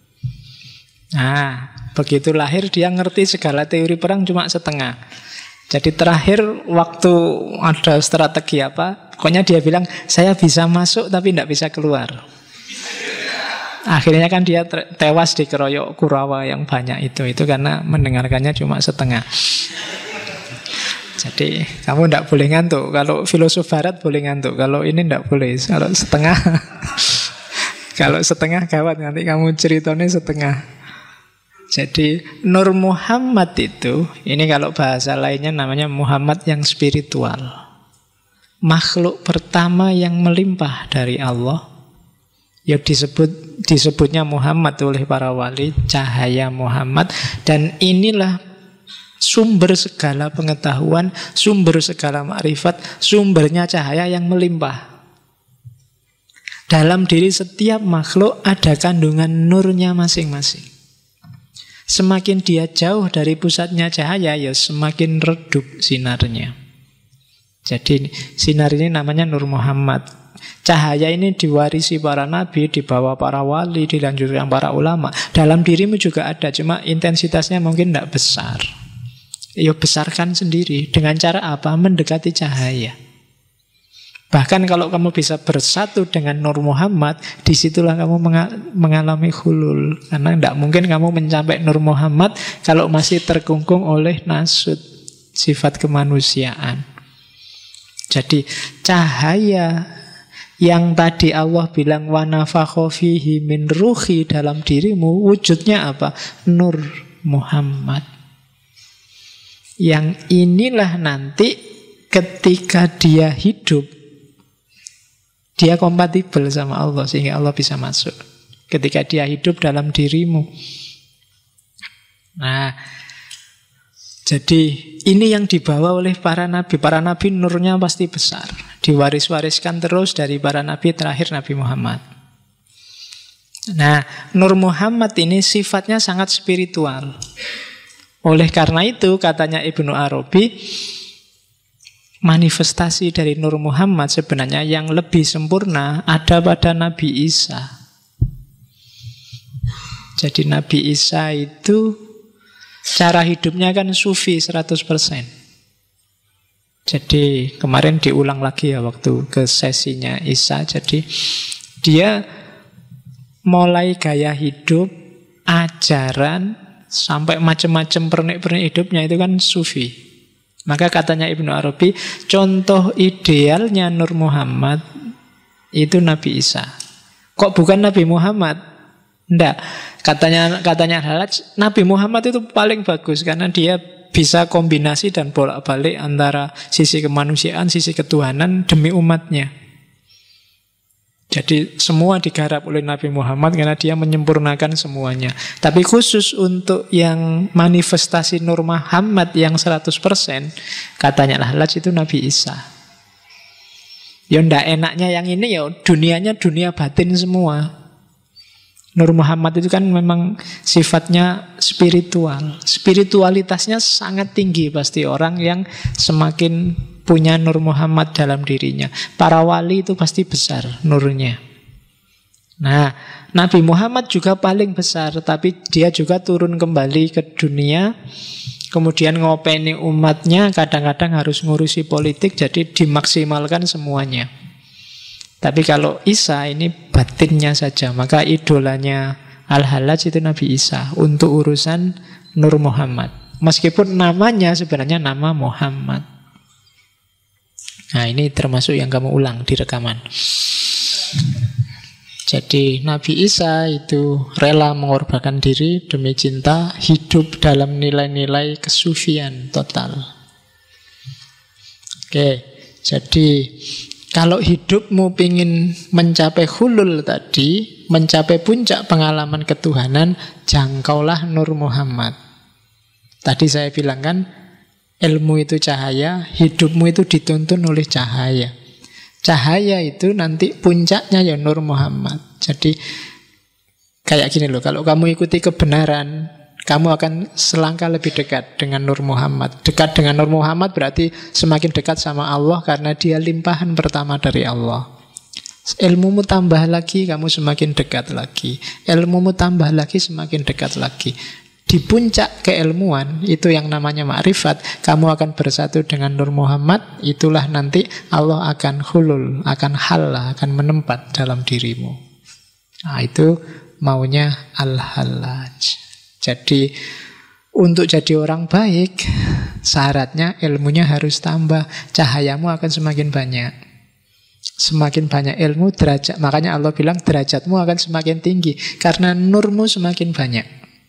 Nah, begitu lahir dia ngerti segala teori perang cuma setengah. Jadi terakhir waktu ada strategi apa, pokoknya dia bilang saya bisa masuk tapi tidak bisa keluar. Akhirnya kan dia tewas di keroyok Kurawa yang banyak itu karena mendengarkannya cuma setengah. Jadi kamu tidak boleh ngantuk. Kalau filosof barat boleh ngantuk, kalau ini tidak boleh. Kalau setengah kalau setengah gawat, nanti kamu ceritanya setengah. Jadi Nur Muhammad itu, ini kalau bahasa lainnya namanya Muhammad yang spiritual. Makhluk pertama yang melimpah dari Allah. Ya disebutnya Muhammad oleh para wali, cahaya Muhammad. Dan inilah sumber segala pengetahuan, sumber segala makrifat, sumbernya cahaya yang melimpah. Dalam diri setiap makhluk ada kandungan nurnya masing-masing. Semakin dia jauh dari pusatnya cahaya, ya semakin redup sinarnya. Jadi sinar ini namanya Nur Muhammad. Cahaya ini diwarisi para nabi, dibawa para wali, dilanjutkan para ulama. Dalam dirimu juga ada, cuma intensitasnya mungkin tidak besar. Ya besarkan sendiri. Dengan cara apa? Mendekati cahaya. Bahkan kalau kamu bisa bersatu dengan Nur Muhammad, disitulah kamu mengalami hulul. Karena tidak mungkin kamu mencapai Nur Muhammad kalau masih terkungkung oleh nasut, sifat kemanusiaan. Jadi cahaya yang tadi Allah bilang wa nafakha fihi min ruhi dalam dirimu, wujudnya apa? Nur Muhammad. Yang inilah nanti ketika dia hidup, dia kompatibel sama Allah sehingga Allah bisa masuk ketika dia hidup dalam dirimu. Nah, jadi ini yang dibawa oleh para nabi. Para nabi nurnya pasti besar, diwaris-wariskan terus dari para nabi terakhir Nabi Muhammad. Nah, Nur Muhammad ini sifatnya sangat spiritual. Oleh karena itu katanya Ibnu Arabi, manifestasi dari Nur Muhammad sebenarnya yang lebih sempurna ada pada Nabi Isa. Jadi Nabi Isa itu cara hidupnya kan sufi 100%. Jadi kemarin diulang lagi ya waktu ke sesinya Isa. Jadi dia mulai gaya hidup, ajaran, sampai macam-macam pernik-pernik hidupnya itu kan sufi. Maka katanya Ibnu Arabi, contoh idealnya Nur Muhammad itu Nabi Isa. Kok bukan Nabi Muhammad? Enggak. Katanya Al-Hallaj, Nabi Muhammad itu paling bagus karena dia bisa kombinasi dan bolak-balik antara sisi kemanusiaan, sisi ketuhanan demi umatnya. Jadi semua digarap oleh Nabi Muhammad karena dia menyempurnakan semuanya. Tapi khusus untuk yang manifestasi Nur Muhammad yang 100%, katanya Al-Hallaj itu Nabi Isa. Ya ndak enaknya yang ini ya dunianya dunia batin semua. Nur Muhammad itu kan memang sifatnya spiritual. Spiritualitasnya sangat tinggi pasti orang yang semakin punya Nur Muhammad dalam dirinya. Para wali itu pasti besar nurnya. Nah, Nabi Muhammad juga paling besar, tapi dia juga turun kembali ke dunia, kemudian ngopeni umatnya, kadang-kadang harus ngurusi politik, jadi dimaksimalkan semuanya. Tapi kalau Isa ini batinnya saja, maka idolanya Al-Hallaj itu Nabi Isa untuk urusan Nur Muhammad. Meskipun namanya sebenarnya nama Muhammad. Nah, ini termasuk yang kamu ulang di rekaman. Jadi Nabi Isa itu rela mengorbankan diri demi cinta, hidup dalam nilai-nilai kesufian total. Oke, jadi kalau hidupmu ingin mencapai hulul tadi, mencapai puncak pengalaman ketuhanan, jangkaulah Nur Muhammad. Tadi saya bilang kan, ilmu itu cahaya, hidupmu itu dituntun oleh cahaya. Cahaya itu nanti puncaknya ya Nur Muhammad. Jadi kayak gini loh, kalau kamu ikuti kebenaran, kamu akan selangkah lebih dekat dengan Nur Muhammad. Dekat dengan Nur Muhammad berarti semakin dekat sama Allah karena dia limpahan pertama dari Allah. Ilmumu tambah lagi, kamu semakin dekat lagi. Ilmumu tambah lagi, semakin dekat lagi. Di puncak keilmuan, itu yang namanya ma'rifat, kamu akan bersatu dengan Nur Muhammad. Itulah nanti Allah akan hulul, akan halla, akan menempat dalam dirimu. Nah, itu maunya Al-Hallaj. Jadi untuk jadi orang baik, syaratnya ilmunya harus tambah. Cahayamu akan semakin banyak. Semakin banyak ilmu, derajat. Makanya Allah bilang derajatmu akan semakin tinggi karena nurmu semakin banyak.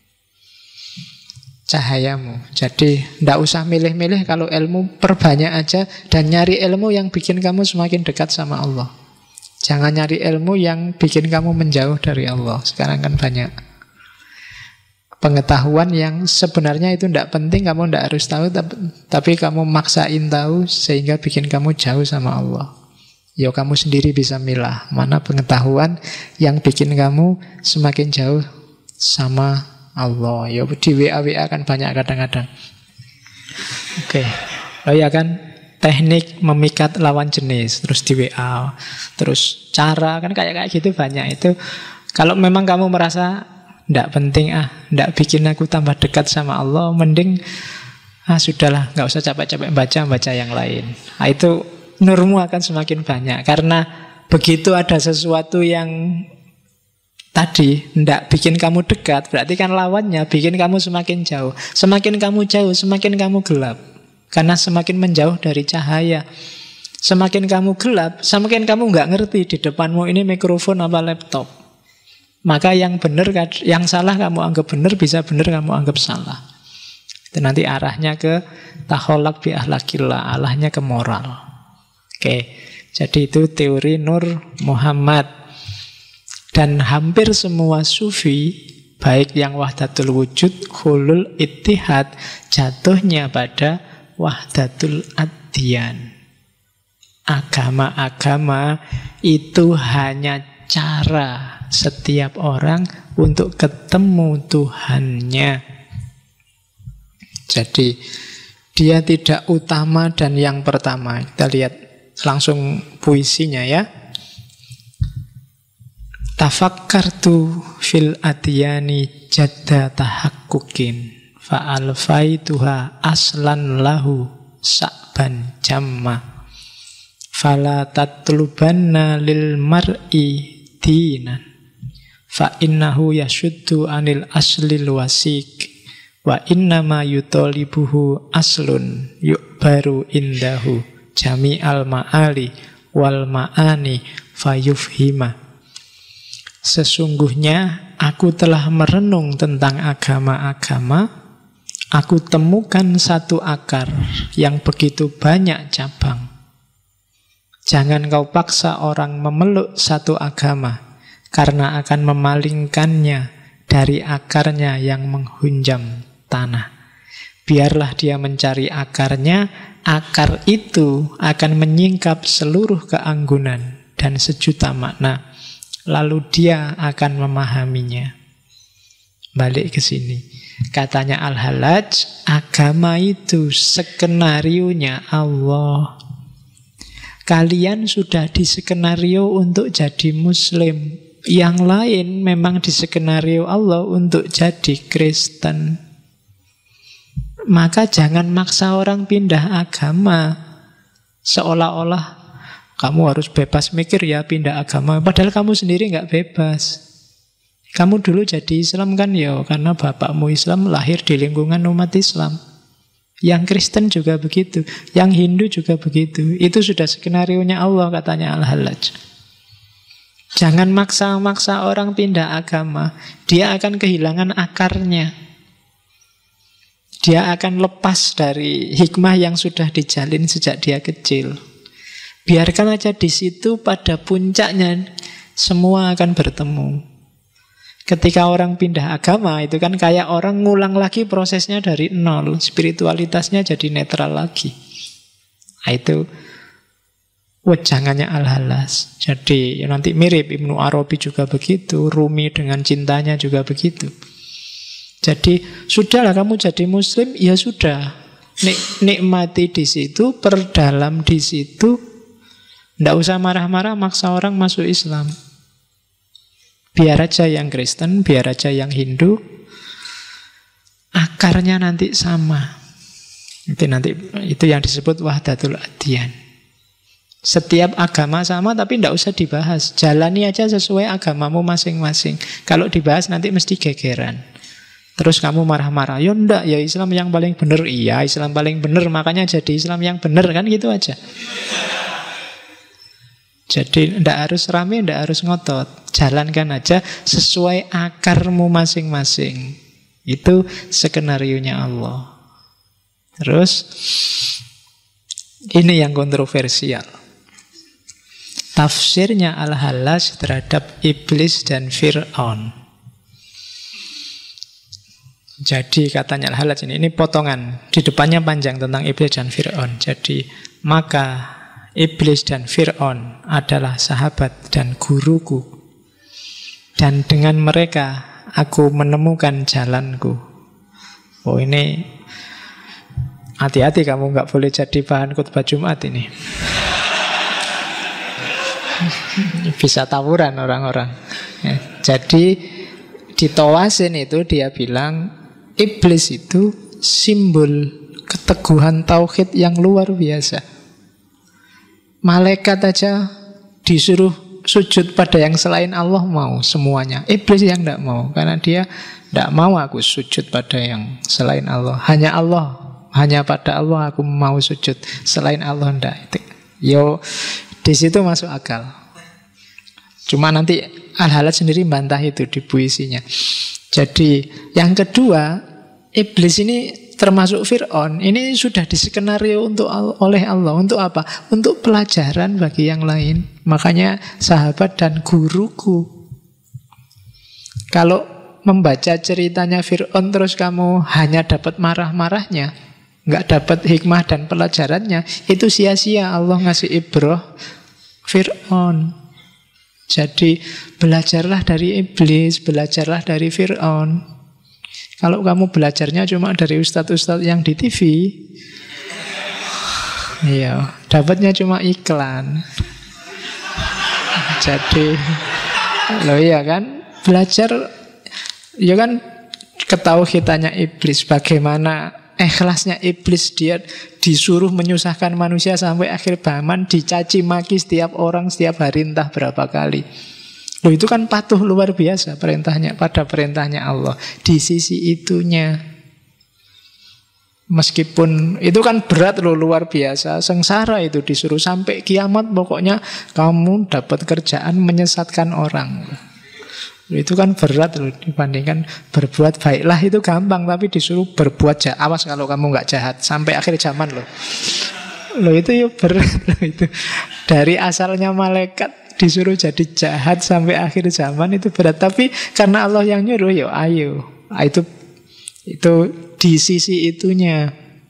Cahayamu. Jadi tidak usah milih-milih, kalau ilmu perbanyak aja dan nyari ilmu yang bikin kamu semakin dekat sama Allah. Jangan nyari ilmu yang bikin kamu menjauh dari Allah. Sekarang kan banyak pengetahuan yang sebenarnya itu tidak penting, kamu tidak harus tahu, tapi kamu maksain tahu sehingga bikin kamu jauh sama Allah. Ya kamu sendiri bisa milah mana pengetahuan yang bikin kamu semakin jauh sama Allah. Ya di WA kan banyak kadang-kadang. Oke. Oh ya kan, teknik memikat lawan jenis, terus di WA, terus cara kan kayak gitu banyak. Itu kalau memang kamu merasa ndak penting, ndak bikin aku tambah dekat sama Allah, mending sudahlah, nggak usah capek-capek baca yang lain. Itu nurmu akan semakin banyak. Karena begitu ada sesuatu yang tadi ndak bikin kamu dekat, berarti kan lawannya bikin kamu semakin jauh. Semakin kamu jauh, semakin kamu gelap. Karena semakin menjauh dari cahaya. Semakin kamu gelap, semakin kamu nggak ngerti di depanmu ini mikrofon apa laptop. Maka yang benar, yang salah kamu anggap benar, bisa benar kamu anggap salah. Itu nanti arahnya ke takholak bi ahlakillah, arahnya ke moral. Oke, jadi itu teori Nur Muhammad. Dan hampir semua sufi, baik yang wahdatul wujud, hulul ittihad, jatuhnya pada wahdatul adyan. Agama-agama itu hanya cara setiap orang untuk ketemu Tuhannya. Jadi dia tidak utama dan yang pertama. Kita lihat langsung puisinya ya. Tafakkartu fil adyani jadda tahakkukin fa'alfaituha aslan lahu sa'ban jamma fala tatlubanna lil mar'i dinan fa'innahu yashuddu anil aslil wasik wa innama yutolibuhu aslun yu'baru indahu jami'al ma'ali wal ma'ani fayufhima. Sesungguhnya aku telah merenung tentang agama-agama. Aku temukan satu akar yang begitu banyak cabang. Jangan kau paksa orang memeluk satu agama, karena akan memalingkannya dari akarnya yang menghunjam tanah. Biarlah dia mencari akarnya. Akar itu akan menyingkap seluruh keanggunan dan sejuta makna. Lalu dia akan memahaminya. Balik ke sini. Katanya Al-Hallaj, agama itu skenarionya Allah. Kalian sudah diskenario untuk jadi Muslim. Yang lain memang diskenario Allah untuk jadi Kristen. Maka jangan maksa orang pindah agama. Seolah-olah kamu harus bebas mikir ya pindah agama. Padahal kamu sendiri nggak bebas. Kamu dulu jadi Islam kan ya karena bapakmu Islam, lahir di lingkungan umat Islam. Yang Kristen juga begitu, yang Hindu juga begitu. Itu sudah skenarionya Allah katanya Al-Hallaj. Jangan maksa-maksa orang pindah agama. Dia akan kehilangan akarnya. Dia akan lepas dari hikmah yang sudah dijalin sejak dia kecil. Biarkan aja di situ pada puncaknya semua akan bertemu. Ketika orang pindah agama itu kan kayak orang ngulang lagi prosesnya dari nol. Spiritualitasnya jadi netral lagi. Nah, itu wejangannya Al-Hallaj. Jadi nanti mirip Ibnu Arabi juga begitu. Rumi dengan cintanya juga begitu. Jadi sudahlah kamu jadi Muslim, ya sudah. Nikmati di situ, perdalam di situ. Tidak usah marah-marah maksa orang masuk Islam. Biar aja yang Kristen, biar aja yang Hindu. Akarnya nanti sama. Itu yang disebut wahdatul adyan. Setiap agama sama tapi tidak usah dibahas. Jalani aja sesuai agamamu masing-masing. Kalau dibahas nanti mesti gegeran. Terus kamu marah-marah. Ya enggak, ya Islam yang paling benar. Iya, Islam paling benar, makanya jadi Islam yang benar. Kan gitu aja. Jadi tidak harus rame, tidak harus ngotot. Jalankan aja sesuai akarmu masing-masing. Itu skenarionya Allah. Terus ini yang kontroversial. Tafsirnya Al-Hallaj terhadap iblis dan Fir'aun. Jadi katanya Al-Hallaj ini potongan. Di depannya panjang tentang iblis dan Fir'aun. Jadi maka iblis dan Fir'aun adalah sahabat dan guruku. Dan dengan mereka aku menemukan jalanku. Oh ini hati-hati, kamu nggak boleh jadi bahan khutbah Jumat ini. Bisa tawuran orang-orang. Ya, jadi di Tawasin itu dia bilang iblis itu simbol keteguhan tauhid yang luar biasa. Malaikat aja disuruh sujud pada yang selain Allah mau semuanya. Iblis yang tidak mau, karena dia tidak mau aku sujud pada yang selain Allah. Hanya pada Allah aku mau sujud. Selain Allah tidak. Yo, di situ masuk akal. Cuma nanti Al-Halaj sendiri bantah itu di puisinya. Jadi yang kedua, iblis ini termasuk Fir'aun, ini sudah diskenario oleh Allah. Untuk apa? Untuk pelajaran bagi yang lain. Makanya sahabat dan guruku. Kalau membaca ceritanya Fir'aun terus kamu hanya dapat marah-marahnya, nggak dapat hikmah dan pelajarannya, itu sia-sia Allah ngasih ibrah Fir'aun. Jadi belajarlah dari iblis, belajarlah dari Fir'aun. Kalau kamu belajarnya cuma dari ustadz-ustadz yang di TV, iya, dapatnya cuma iklan. Jadi, loh iya kan, belajar, ya kan, ketauhidannya iblis, bagaimana ikhlasnya iblis, dia disuruh menyusahkan manusia sampai akhir zaman, dicaci maki setiap orang setiap hari entah berapa kali. Loh itu kan patuh luar biasa perintahnya pada perintahnya Allah. Di sisi itunya, meskipun itu kan berat loh, luar biasa, sengsara itu disuruh sampai kiamat, pokoknya kamu dapat kerjaan menyesatkan orang. Itu kan berat loh dibandingkan berbuat baiklah, itu gampang, tapi disuruh berbuat jahat. Awas kalau kamu nggak jahat sampai akhir zaman loh. Loh itu ya berat loh itu. Dari asalnya malaikat disuruh jadi jahat sampai akhir zaman itu berat. Tapi karena Allah yang nyuruh, ya ayo. Itu di sisi itunya.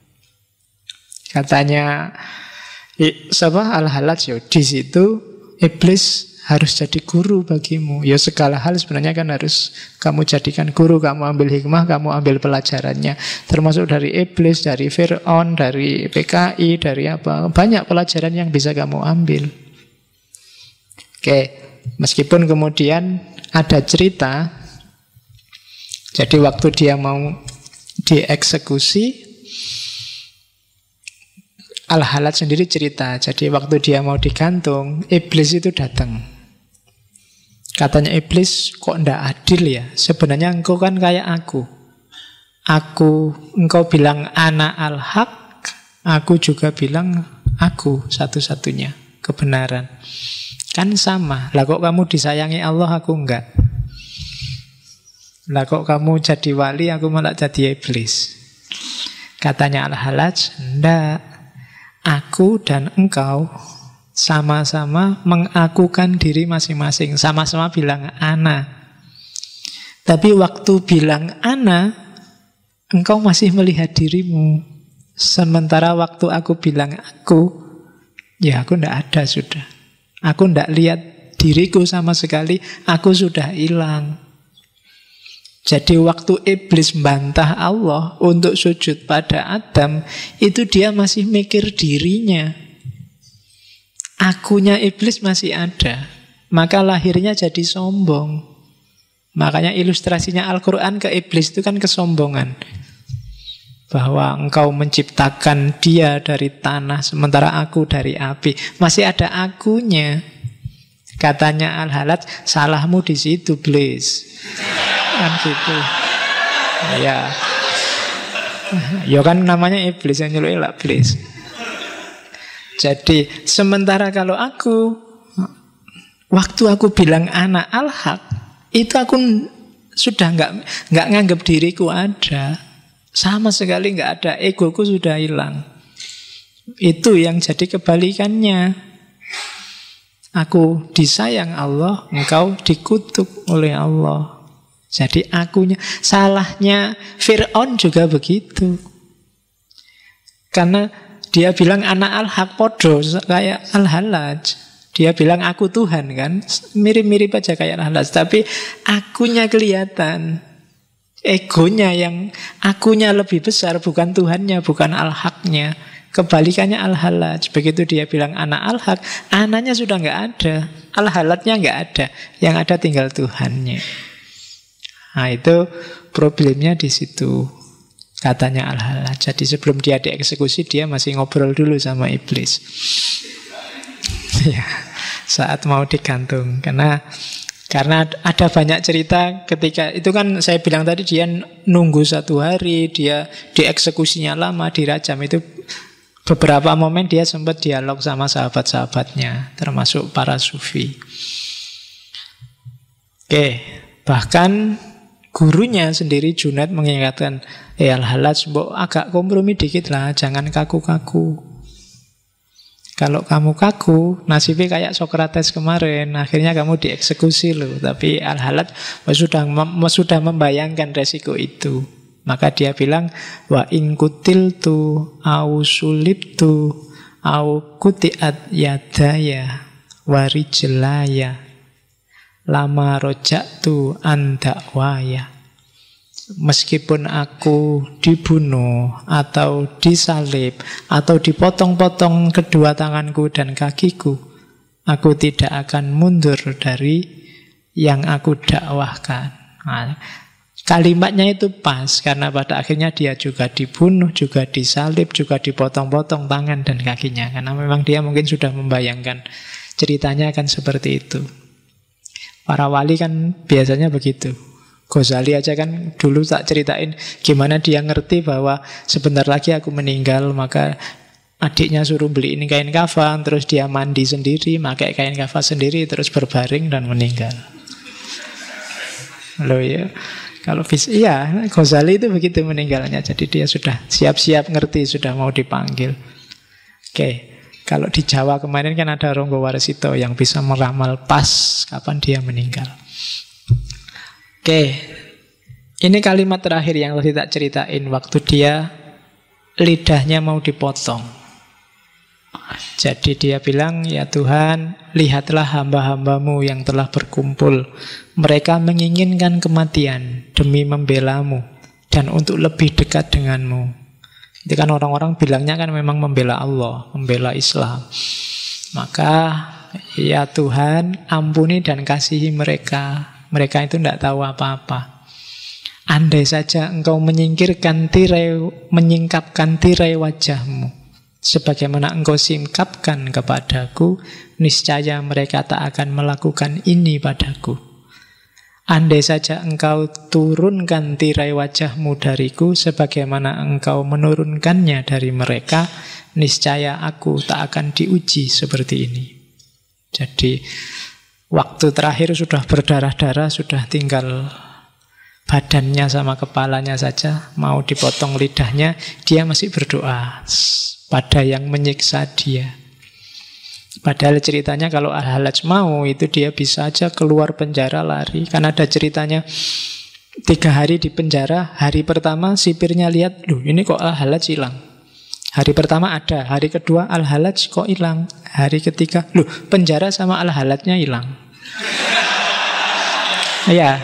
Katanya Al-Halaj, ya di situ iblis harus jadi guru bagimu. Ya segala hal sebenarnya kan harus kamu jadikan guru. Kamu ambil hikmah, kamu ambil pelajarannya. Termasuk dari iblis, dari Fir'aun, dari PKI, dari apa. Banyak pelajaran yang bisa kamu ambil. Oke, meskipun kemudian ada cerita. Jadi waktu dia mau dieksekusi, Al-Halaj sendiri cerita. Jadi waktu dia mau digantung, iblis itu datang. Katanya iblis, kok ndak adil ya? Sebenarnya engkau kan kayak aku. Engkau bilang ana al-haq, aku juga bilang aku satu-satunya kebenaran. Kan sama. Lah kok kamu disayangi Allah, aku enggak? Lah kok kamu jadi wali, aku malah jadi iblis? Katanya Al-Halaj, ndak. Aku dan engkau sama-sama mengakukan diri masing-masing. Sama-sama bilang ana. Tapi waktu bilang ana, engkau masih melihat dirimu. Sementara waktu aku bilang aku, ya aku ndak ada sudah. Aku ndak lihat diriku sama sekali. Aku sudah hilang. Jadi waktu iblis membantah Allah untuk sujud pada Adam, itu dia masih mikir dirinya. Akunya iblis masih ada. Maka lahirnya jadi sombong. Makanya ilustrasinya Al-Quran ke iblis itu kan kesombongan. Bahwa engkau menciptakan dia dari tanah, sementara aku dari api. Masih ada akunya. Katanya Al-Halaj, salahmu di situ, iblis. Kan gitu. Ya. Ya kan namanya iblis, yang nyuruh iblis. Jadi sementara kalau aku, waktu aku bilang anak al-haq, itu aku sudah nggak nganggap diriku ada, sama sekali nggak ada, egoku sudah hilang. Itu yang jadi kebalikannya. Aku disayang Allah, engkau dikutuk oleh Allah. Jadi akunya, salahnya Fir'aun juga begitu. Karena dia bilang anak al-haq podo kayak Al-Halaj. Dia bilang aku Tuhan kan. Mirip-mirip aja kayak Al-Hallaj. Tapi akunya kelihatan. Egonya yang akunya lebih besar. Bukan Tuhannya, bukan Al-Haqnya. Kebalikannya Al-Hallaj. Begitu dia bilang anak Al-Haq, anaknya sudah nggak ada. Al-Hallajnya nggak ada. Yang ada tinggal Tuhannya. Nah itu problemnya di situ. Katanya Al-Hallaj. Jadi sebelum dia dieksekusi, dia masih ngobrol dulu sama iblis. Ya, saat mau digantung. Karena ada banyak cerita ketika itu kan saya bilang tadi dia nunggu 1 hari, dia dieksekusinya lama, dirajam. Itu beberapa momen dia sempat dialog sama sahabat-sahabatnya, termasuk para sufi. Oke, bahkan gurunya sendiri Junaid mengingatkan, Al-Hallaj, mbok agak kompromi dikit lah, jangan kaku-kaku. Kalau kamu kaku, nasibnya kayak Sokrates kemarin, akhirnya kamu dieksekusi loh. Tapi Al-Hallaj sudah membayangkan resiko itu. Maka dia bilang, wa in kutiltu au sulibtu au kutiat yadaya warijlaya lama roja'tu andakwaya. Meskipun aku dibunuh atau disalib atau dipotong-potong kedua tanganku dan kakiku, aku tidak akan mundur dari yang aku dakwahkan. Nah, kalimatnya itu pas karena pada akhirnya dia juga dibunuh, juga disalib, juga dipotong-potong tangan dan kakinya. Karena memang dia mungkin sudah membayangkan ceritanya akan seperti itu. Para wali kan biasanya begitu. Ghazali aja kan dulu tak ceritain gimana dia ngerti bahwa sebentar lagi aku meninggal, maka adiknya suruh beliin kain kafan, terus dia mandi sendiri, pakai kain kafan sendiri, terus berbaring dan meninggal. Loh ya, kalau iya, Ghazali itu begitu meninggalnya. Jadi dia sudah siap-siap ngerti, sudah mau dipanggil. Oke, kalau di Jawa kemarin kan ada Ronggo Warsito yang bisa meramal pas kapan dia meninggal. Oke, ini kalimat terakhir yang tadi tak ceritain waktu dia lidahnya mau dipotong. Jadi dia bilang, ya Tuhan, lihatlah hamba-hambamu yang telah berkumpul. Mereka menginginkan kematian demi membelamu dan untuk lebih dekat denganmu. Itu kan orang-orang bilangnya kan memang membela Allah, membela Islam. Maka ya Tuhan, ampuni dan kasihi mereka. Mereka itu tidak tahu apa-apa. Andai saja engkau menyingkapkan tirai wajahmu, sebagaimana engkau singkapkan kepadaku, niscaya mereka tak akan melakukan ini padaku. Andai saja engkau turunkan tirai wajahmu dariku, sebagaimana engkau menurunkannya dari mereka, niscaya aku tak akan diuji seperti ini. Jadi waktu terakhir sudah berdarah-darah, sudah tinggal badannya sama kepalanya saja, mau dipotong lidahnya, dia masih berdoa pada yang menyiksa dia. Padahal ceritanya kalau Al-Hallaj mau, itu dia bisa aja keluar penjara lari. Kan ada ceritanya 3 hari di penjara, hari pertama sipirnya lihat, loh ini kok Al-Hallaj hilang. Hari pertama ada, hari kedua Al-Hallaj kok hilang, hari ketiga, loh penjara sama Al-Hallajnya hilang. Ya,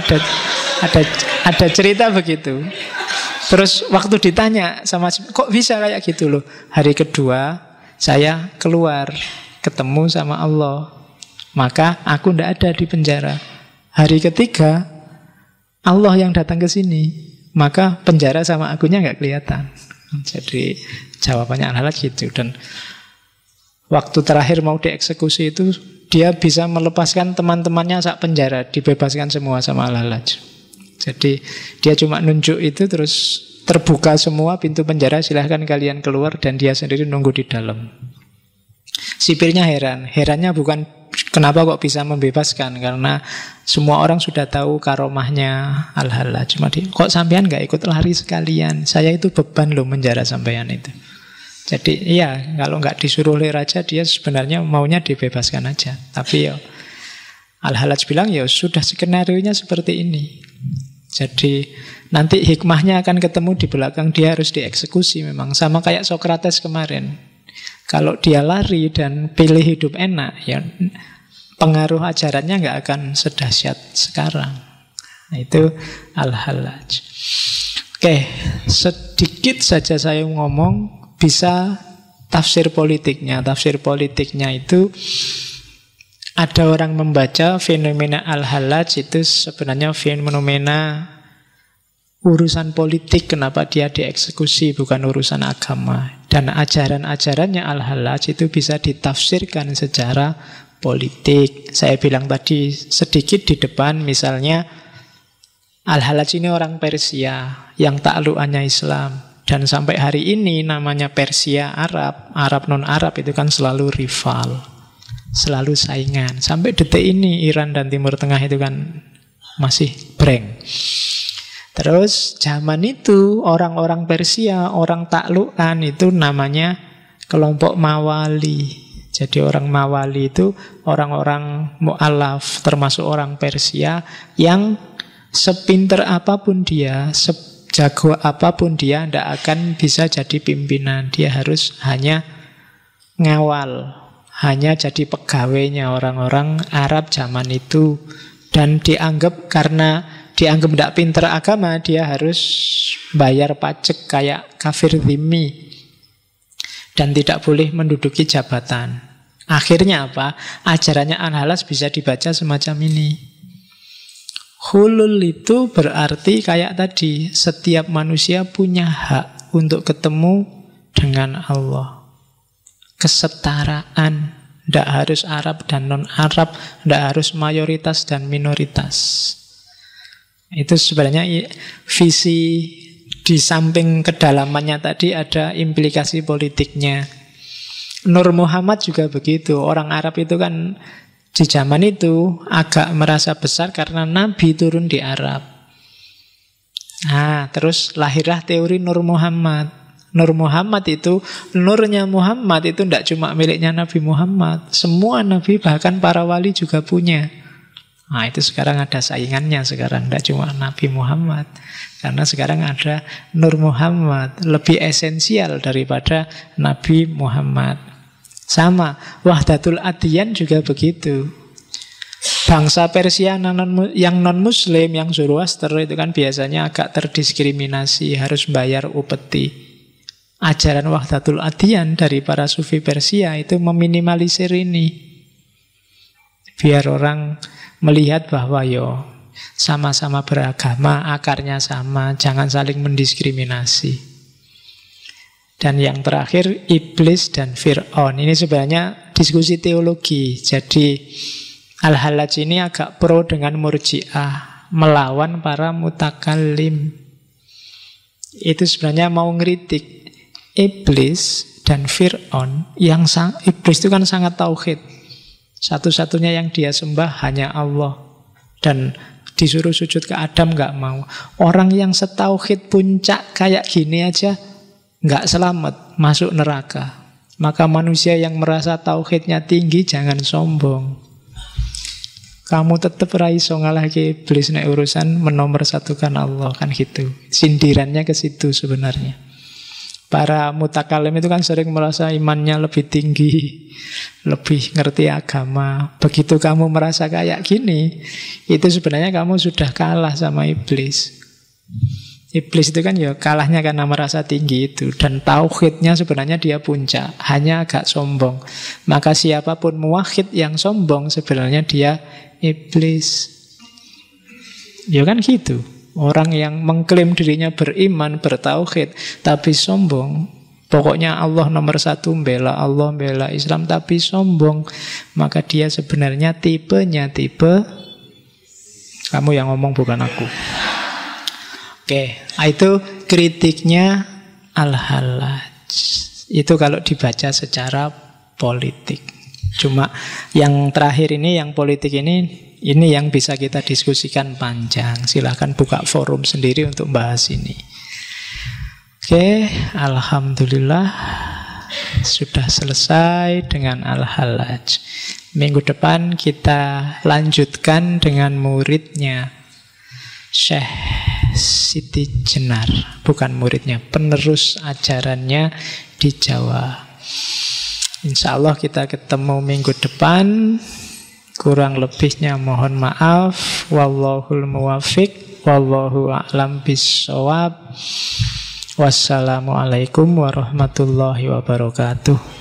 ada cerita begitu. Terus waktu ditanya sama, kok bisa kayak gitu loh. Hari kedua saya keluar, ketemu sama Allah, maka aku ndak ada di penjara. Hari ketiga Allah yang datang ke sini, maka penjara sama akunya nggak kelihatan. Jadi jawabannya Al-Hallaj gitu. Dan waktu terakhir mau dieksekusi itu dia bisa melepaskan teman-temannya sak penjara, dibebaskan semua sama Al-Hallaj. Jadi dia cuma nunjuk itu, terus terbuka semua pintu penjara, silahkan kalian keluar, dan dia sendiri nunggu di dalam. Sipirnya herannya bukan kenapa kok bisa membebaskan, karena semua orang sudah tahu karomahnya Al-Hallaj. Cuma kok sampean gak ikut lari sekalian, saya itu beban loh menjara sampean itu. Jadi iya, kalau nggak disuruh oleh raja, dia sebenarnya maunya dibebaskan aja. Tapi ya Al-Hallaj bilang, ya sudah skenario-nya seperti ini. Jadi nanti hikmahnya akan ketemu di belakang, dia harus dieksekusi memang. Sama kayak Sokrates kemarin. Kalau dia lari dan pilih hidup enak, ya pengaruh ajarannya nggak akan sedahsyat sekarang. Nah, itu Al-Hallaj. Oke, sedikit saja saya ngomong, bisa tafsir politiknya. Tafsir politiknya itu ada orang membaca fenomena Al-Hallaj itu sebenarnya fenomena urusan politik, kenapa dia dieksekusi, bukan urusan agama. Dan ajaran-ajarannya Al-Hallaj itu bisa ditafsirkan secara politik. Saya bilang tadi sedikit di depan, misalnya Al-Hallaj ini orang Persia yang taklukannya Islam. Dan sampai hari ini namanya Persia Arab, Arab non-Arab itu kan selalu rival, selalu saingan. Sampai detik ini Iran dan Timur Tengah itu kan masih breng. Terus zaman itu orang-orang Persia, orang taklukan itu namanya kelompok Mawali. Jadi orang Mawali itu orang-orang mu'alaf, termasuk orang Persia yang sepinter apapun dia, sejago apapun dia, tidak akan bisa jadi pimpinan. Dia harus hanya ngawal, hanya jadi pegawainya orang-orang Arab zaman itu. Dan karena dianggap tidak pinter agama, dia harus bayar pajak kayak kafir dhimmi. Dan tidak boleh menduduki jabatan. Akhirnya apa? Ajarannya Al-Hallaj bisa dibaca semacam ini. Hulul itu berarti kayak tadi, setiap manusia punya hak untuk ketemu dengan Allah. Kesetaraan, tidak harus Arab dan non-Arab, tidak harus mayoritas dan minoritas. Itu sebenarnya visi. Di samping kedalamannya tadi ada implikasi politiknya. Nur Muhammad juga begitu. Orang Arab itu kan di zaman itu agak merasa besar karena Nabi turun di Arab. Nah, terus lahirlah teori Nur Muhammad. Nur Muhammad itu, nurnya Muhammad itu tidak cuma miliknya Nabi Muhammad. Semua Nabi, bahkan para wali juga punya. Nah, itu sekarang ada saingannya sekarang, tidak cuma Nabi Muhammad. Karena sekarang ada Nur Muhammad, lebih esensial daripada Nabi Muhammad. Sama, Wahdatul Adyan juga begitu. Bangsa Persia yang non-Muslim, yang Zoroaster itu kan biasanya agak terdiskriminasi, harus bayar upeti. Ajaran Wahdatul Adyan dari para sufi Persia itu meminimalisir ini. Biar orang melihat bahwa sama-sama beragama, akarnya sama, jangan saling mendiskriminasi. Dan yang terakhir, iblis dan Fir'aun. Ini sebenarnya diskusi teologi. Jadi Al-Hallaj ini agak pro dengan Murji'ah, melawan para mutakallim. Itu sebenarnya mau ngeritik iblis dan Fir'aun. Iblis itu kan sangat tauhid. Satu-satunya yang dia sembah hanya Allah. Dan disuruh sujud ke Adam nggak mau. Orang yang setauhid puncak kayak gini aja nggak selamat, masuk neraka. Maka manusia yang merasa tauhidnya tinggi jangan sombong. Kamu tetap raiso ngalahke iblis nek urusan menomorsatukan Allah, kan gitu. Sindirannya ke situ sebenarnya. Para mutakalim itu kan sering merasa imannya lebih tinggi, lebih ngerti agama. Begitu kamu merasa kayak gini, itu sebenarnya kamu sudah kalah sama iblis. Iblis itu kan ya kalahnya karena merasa tinggi itu. Dan tauhidnya sebenarnya dia puncak, hanya agak sombong. Maka siapapun muwahhid yang sombong sebenarnya dia iblis. Ya kan gitu. Orang yang mengklaim dirinya beriman, bertauhid, tapi sombong. Pokoknya Allah nomor satu, bela Allah, bela Islam, tapi sombong. Maka dia sebenarnya tipenya tipe, kamu yang ngomong bukan aku. Oke, itu kritiknya Al-Hallaj. Itu kalau dibaca secara politik. Cuma yang terakhir ini, yang politik ini yang bisa kita diskusikan panjang. Silahkan buka forum sendiri untuk bahas ini. Oke, alhamdulillah sudah selesai dengan Al-Hallaj. Minggu depan kita lanjutkan dengan muridnya Syekh Siti Jenar. Bukan muridnya, penerus ajarannya di Jawa. Insya Allah kita ketemu minggu depan. Kurang lebihnya mohon maaf. Wallahul muwafiq. Wallahu a'lam bissawab. Wassalamualaikum warahmatullahi wabarakatuh.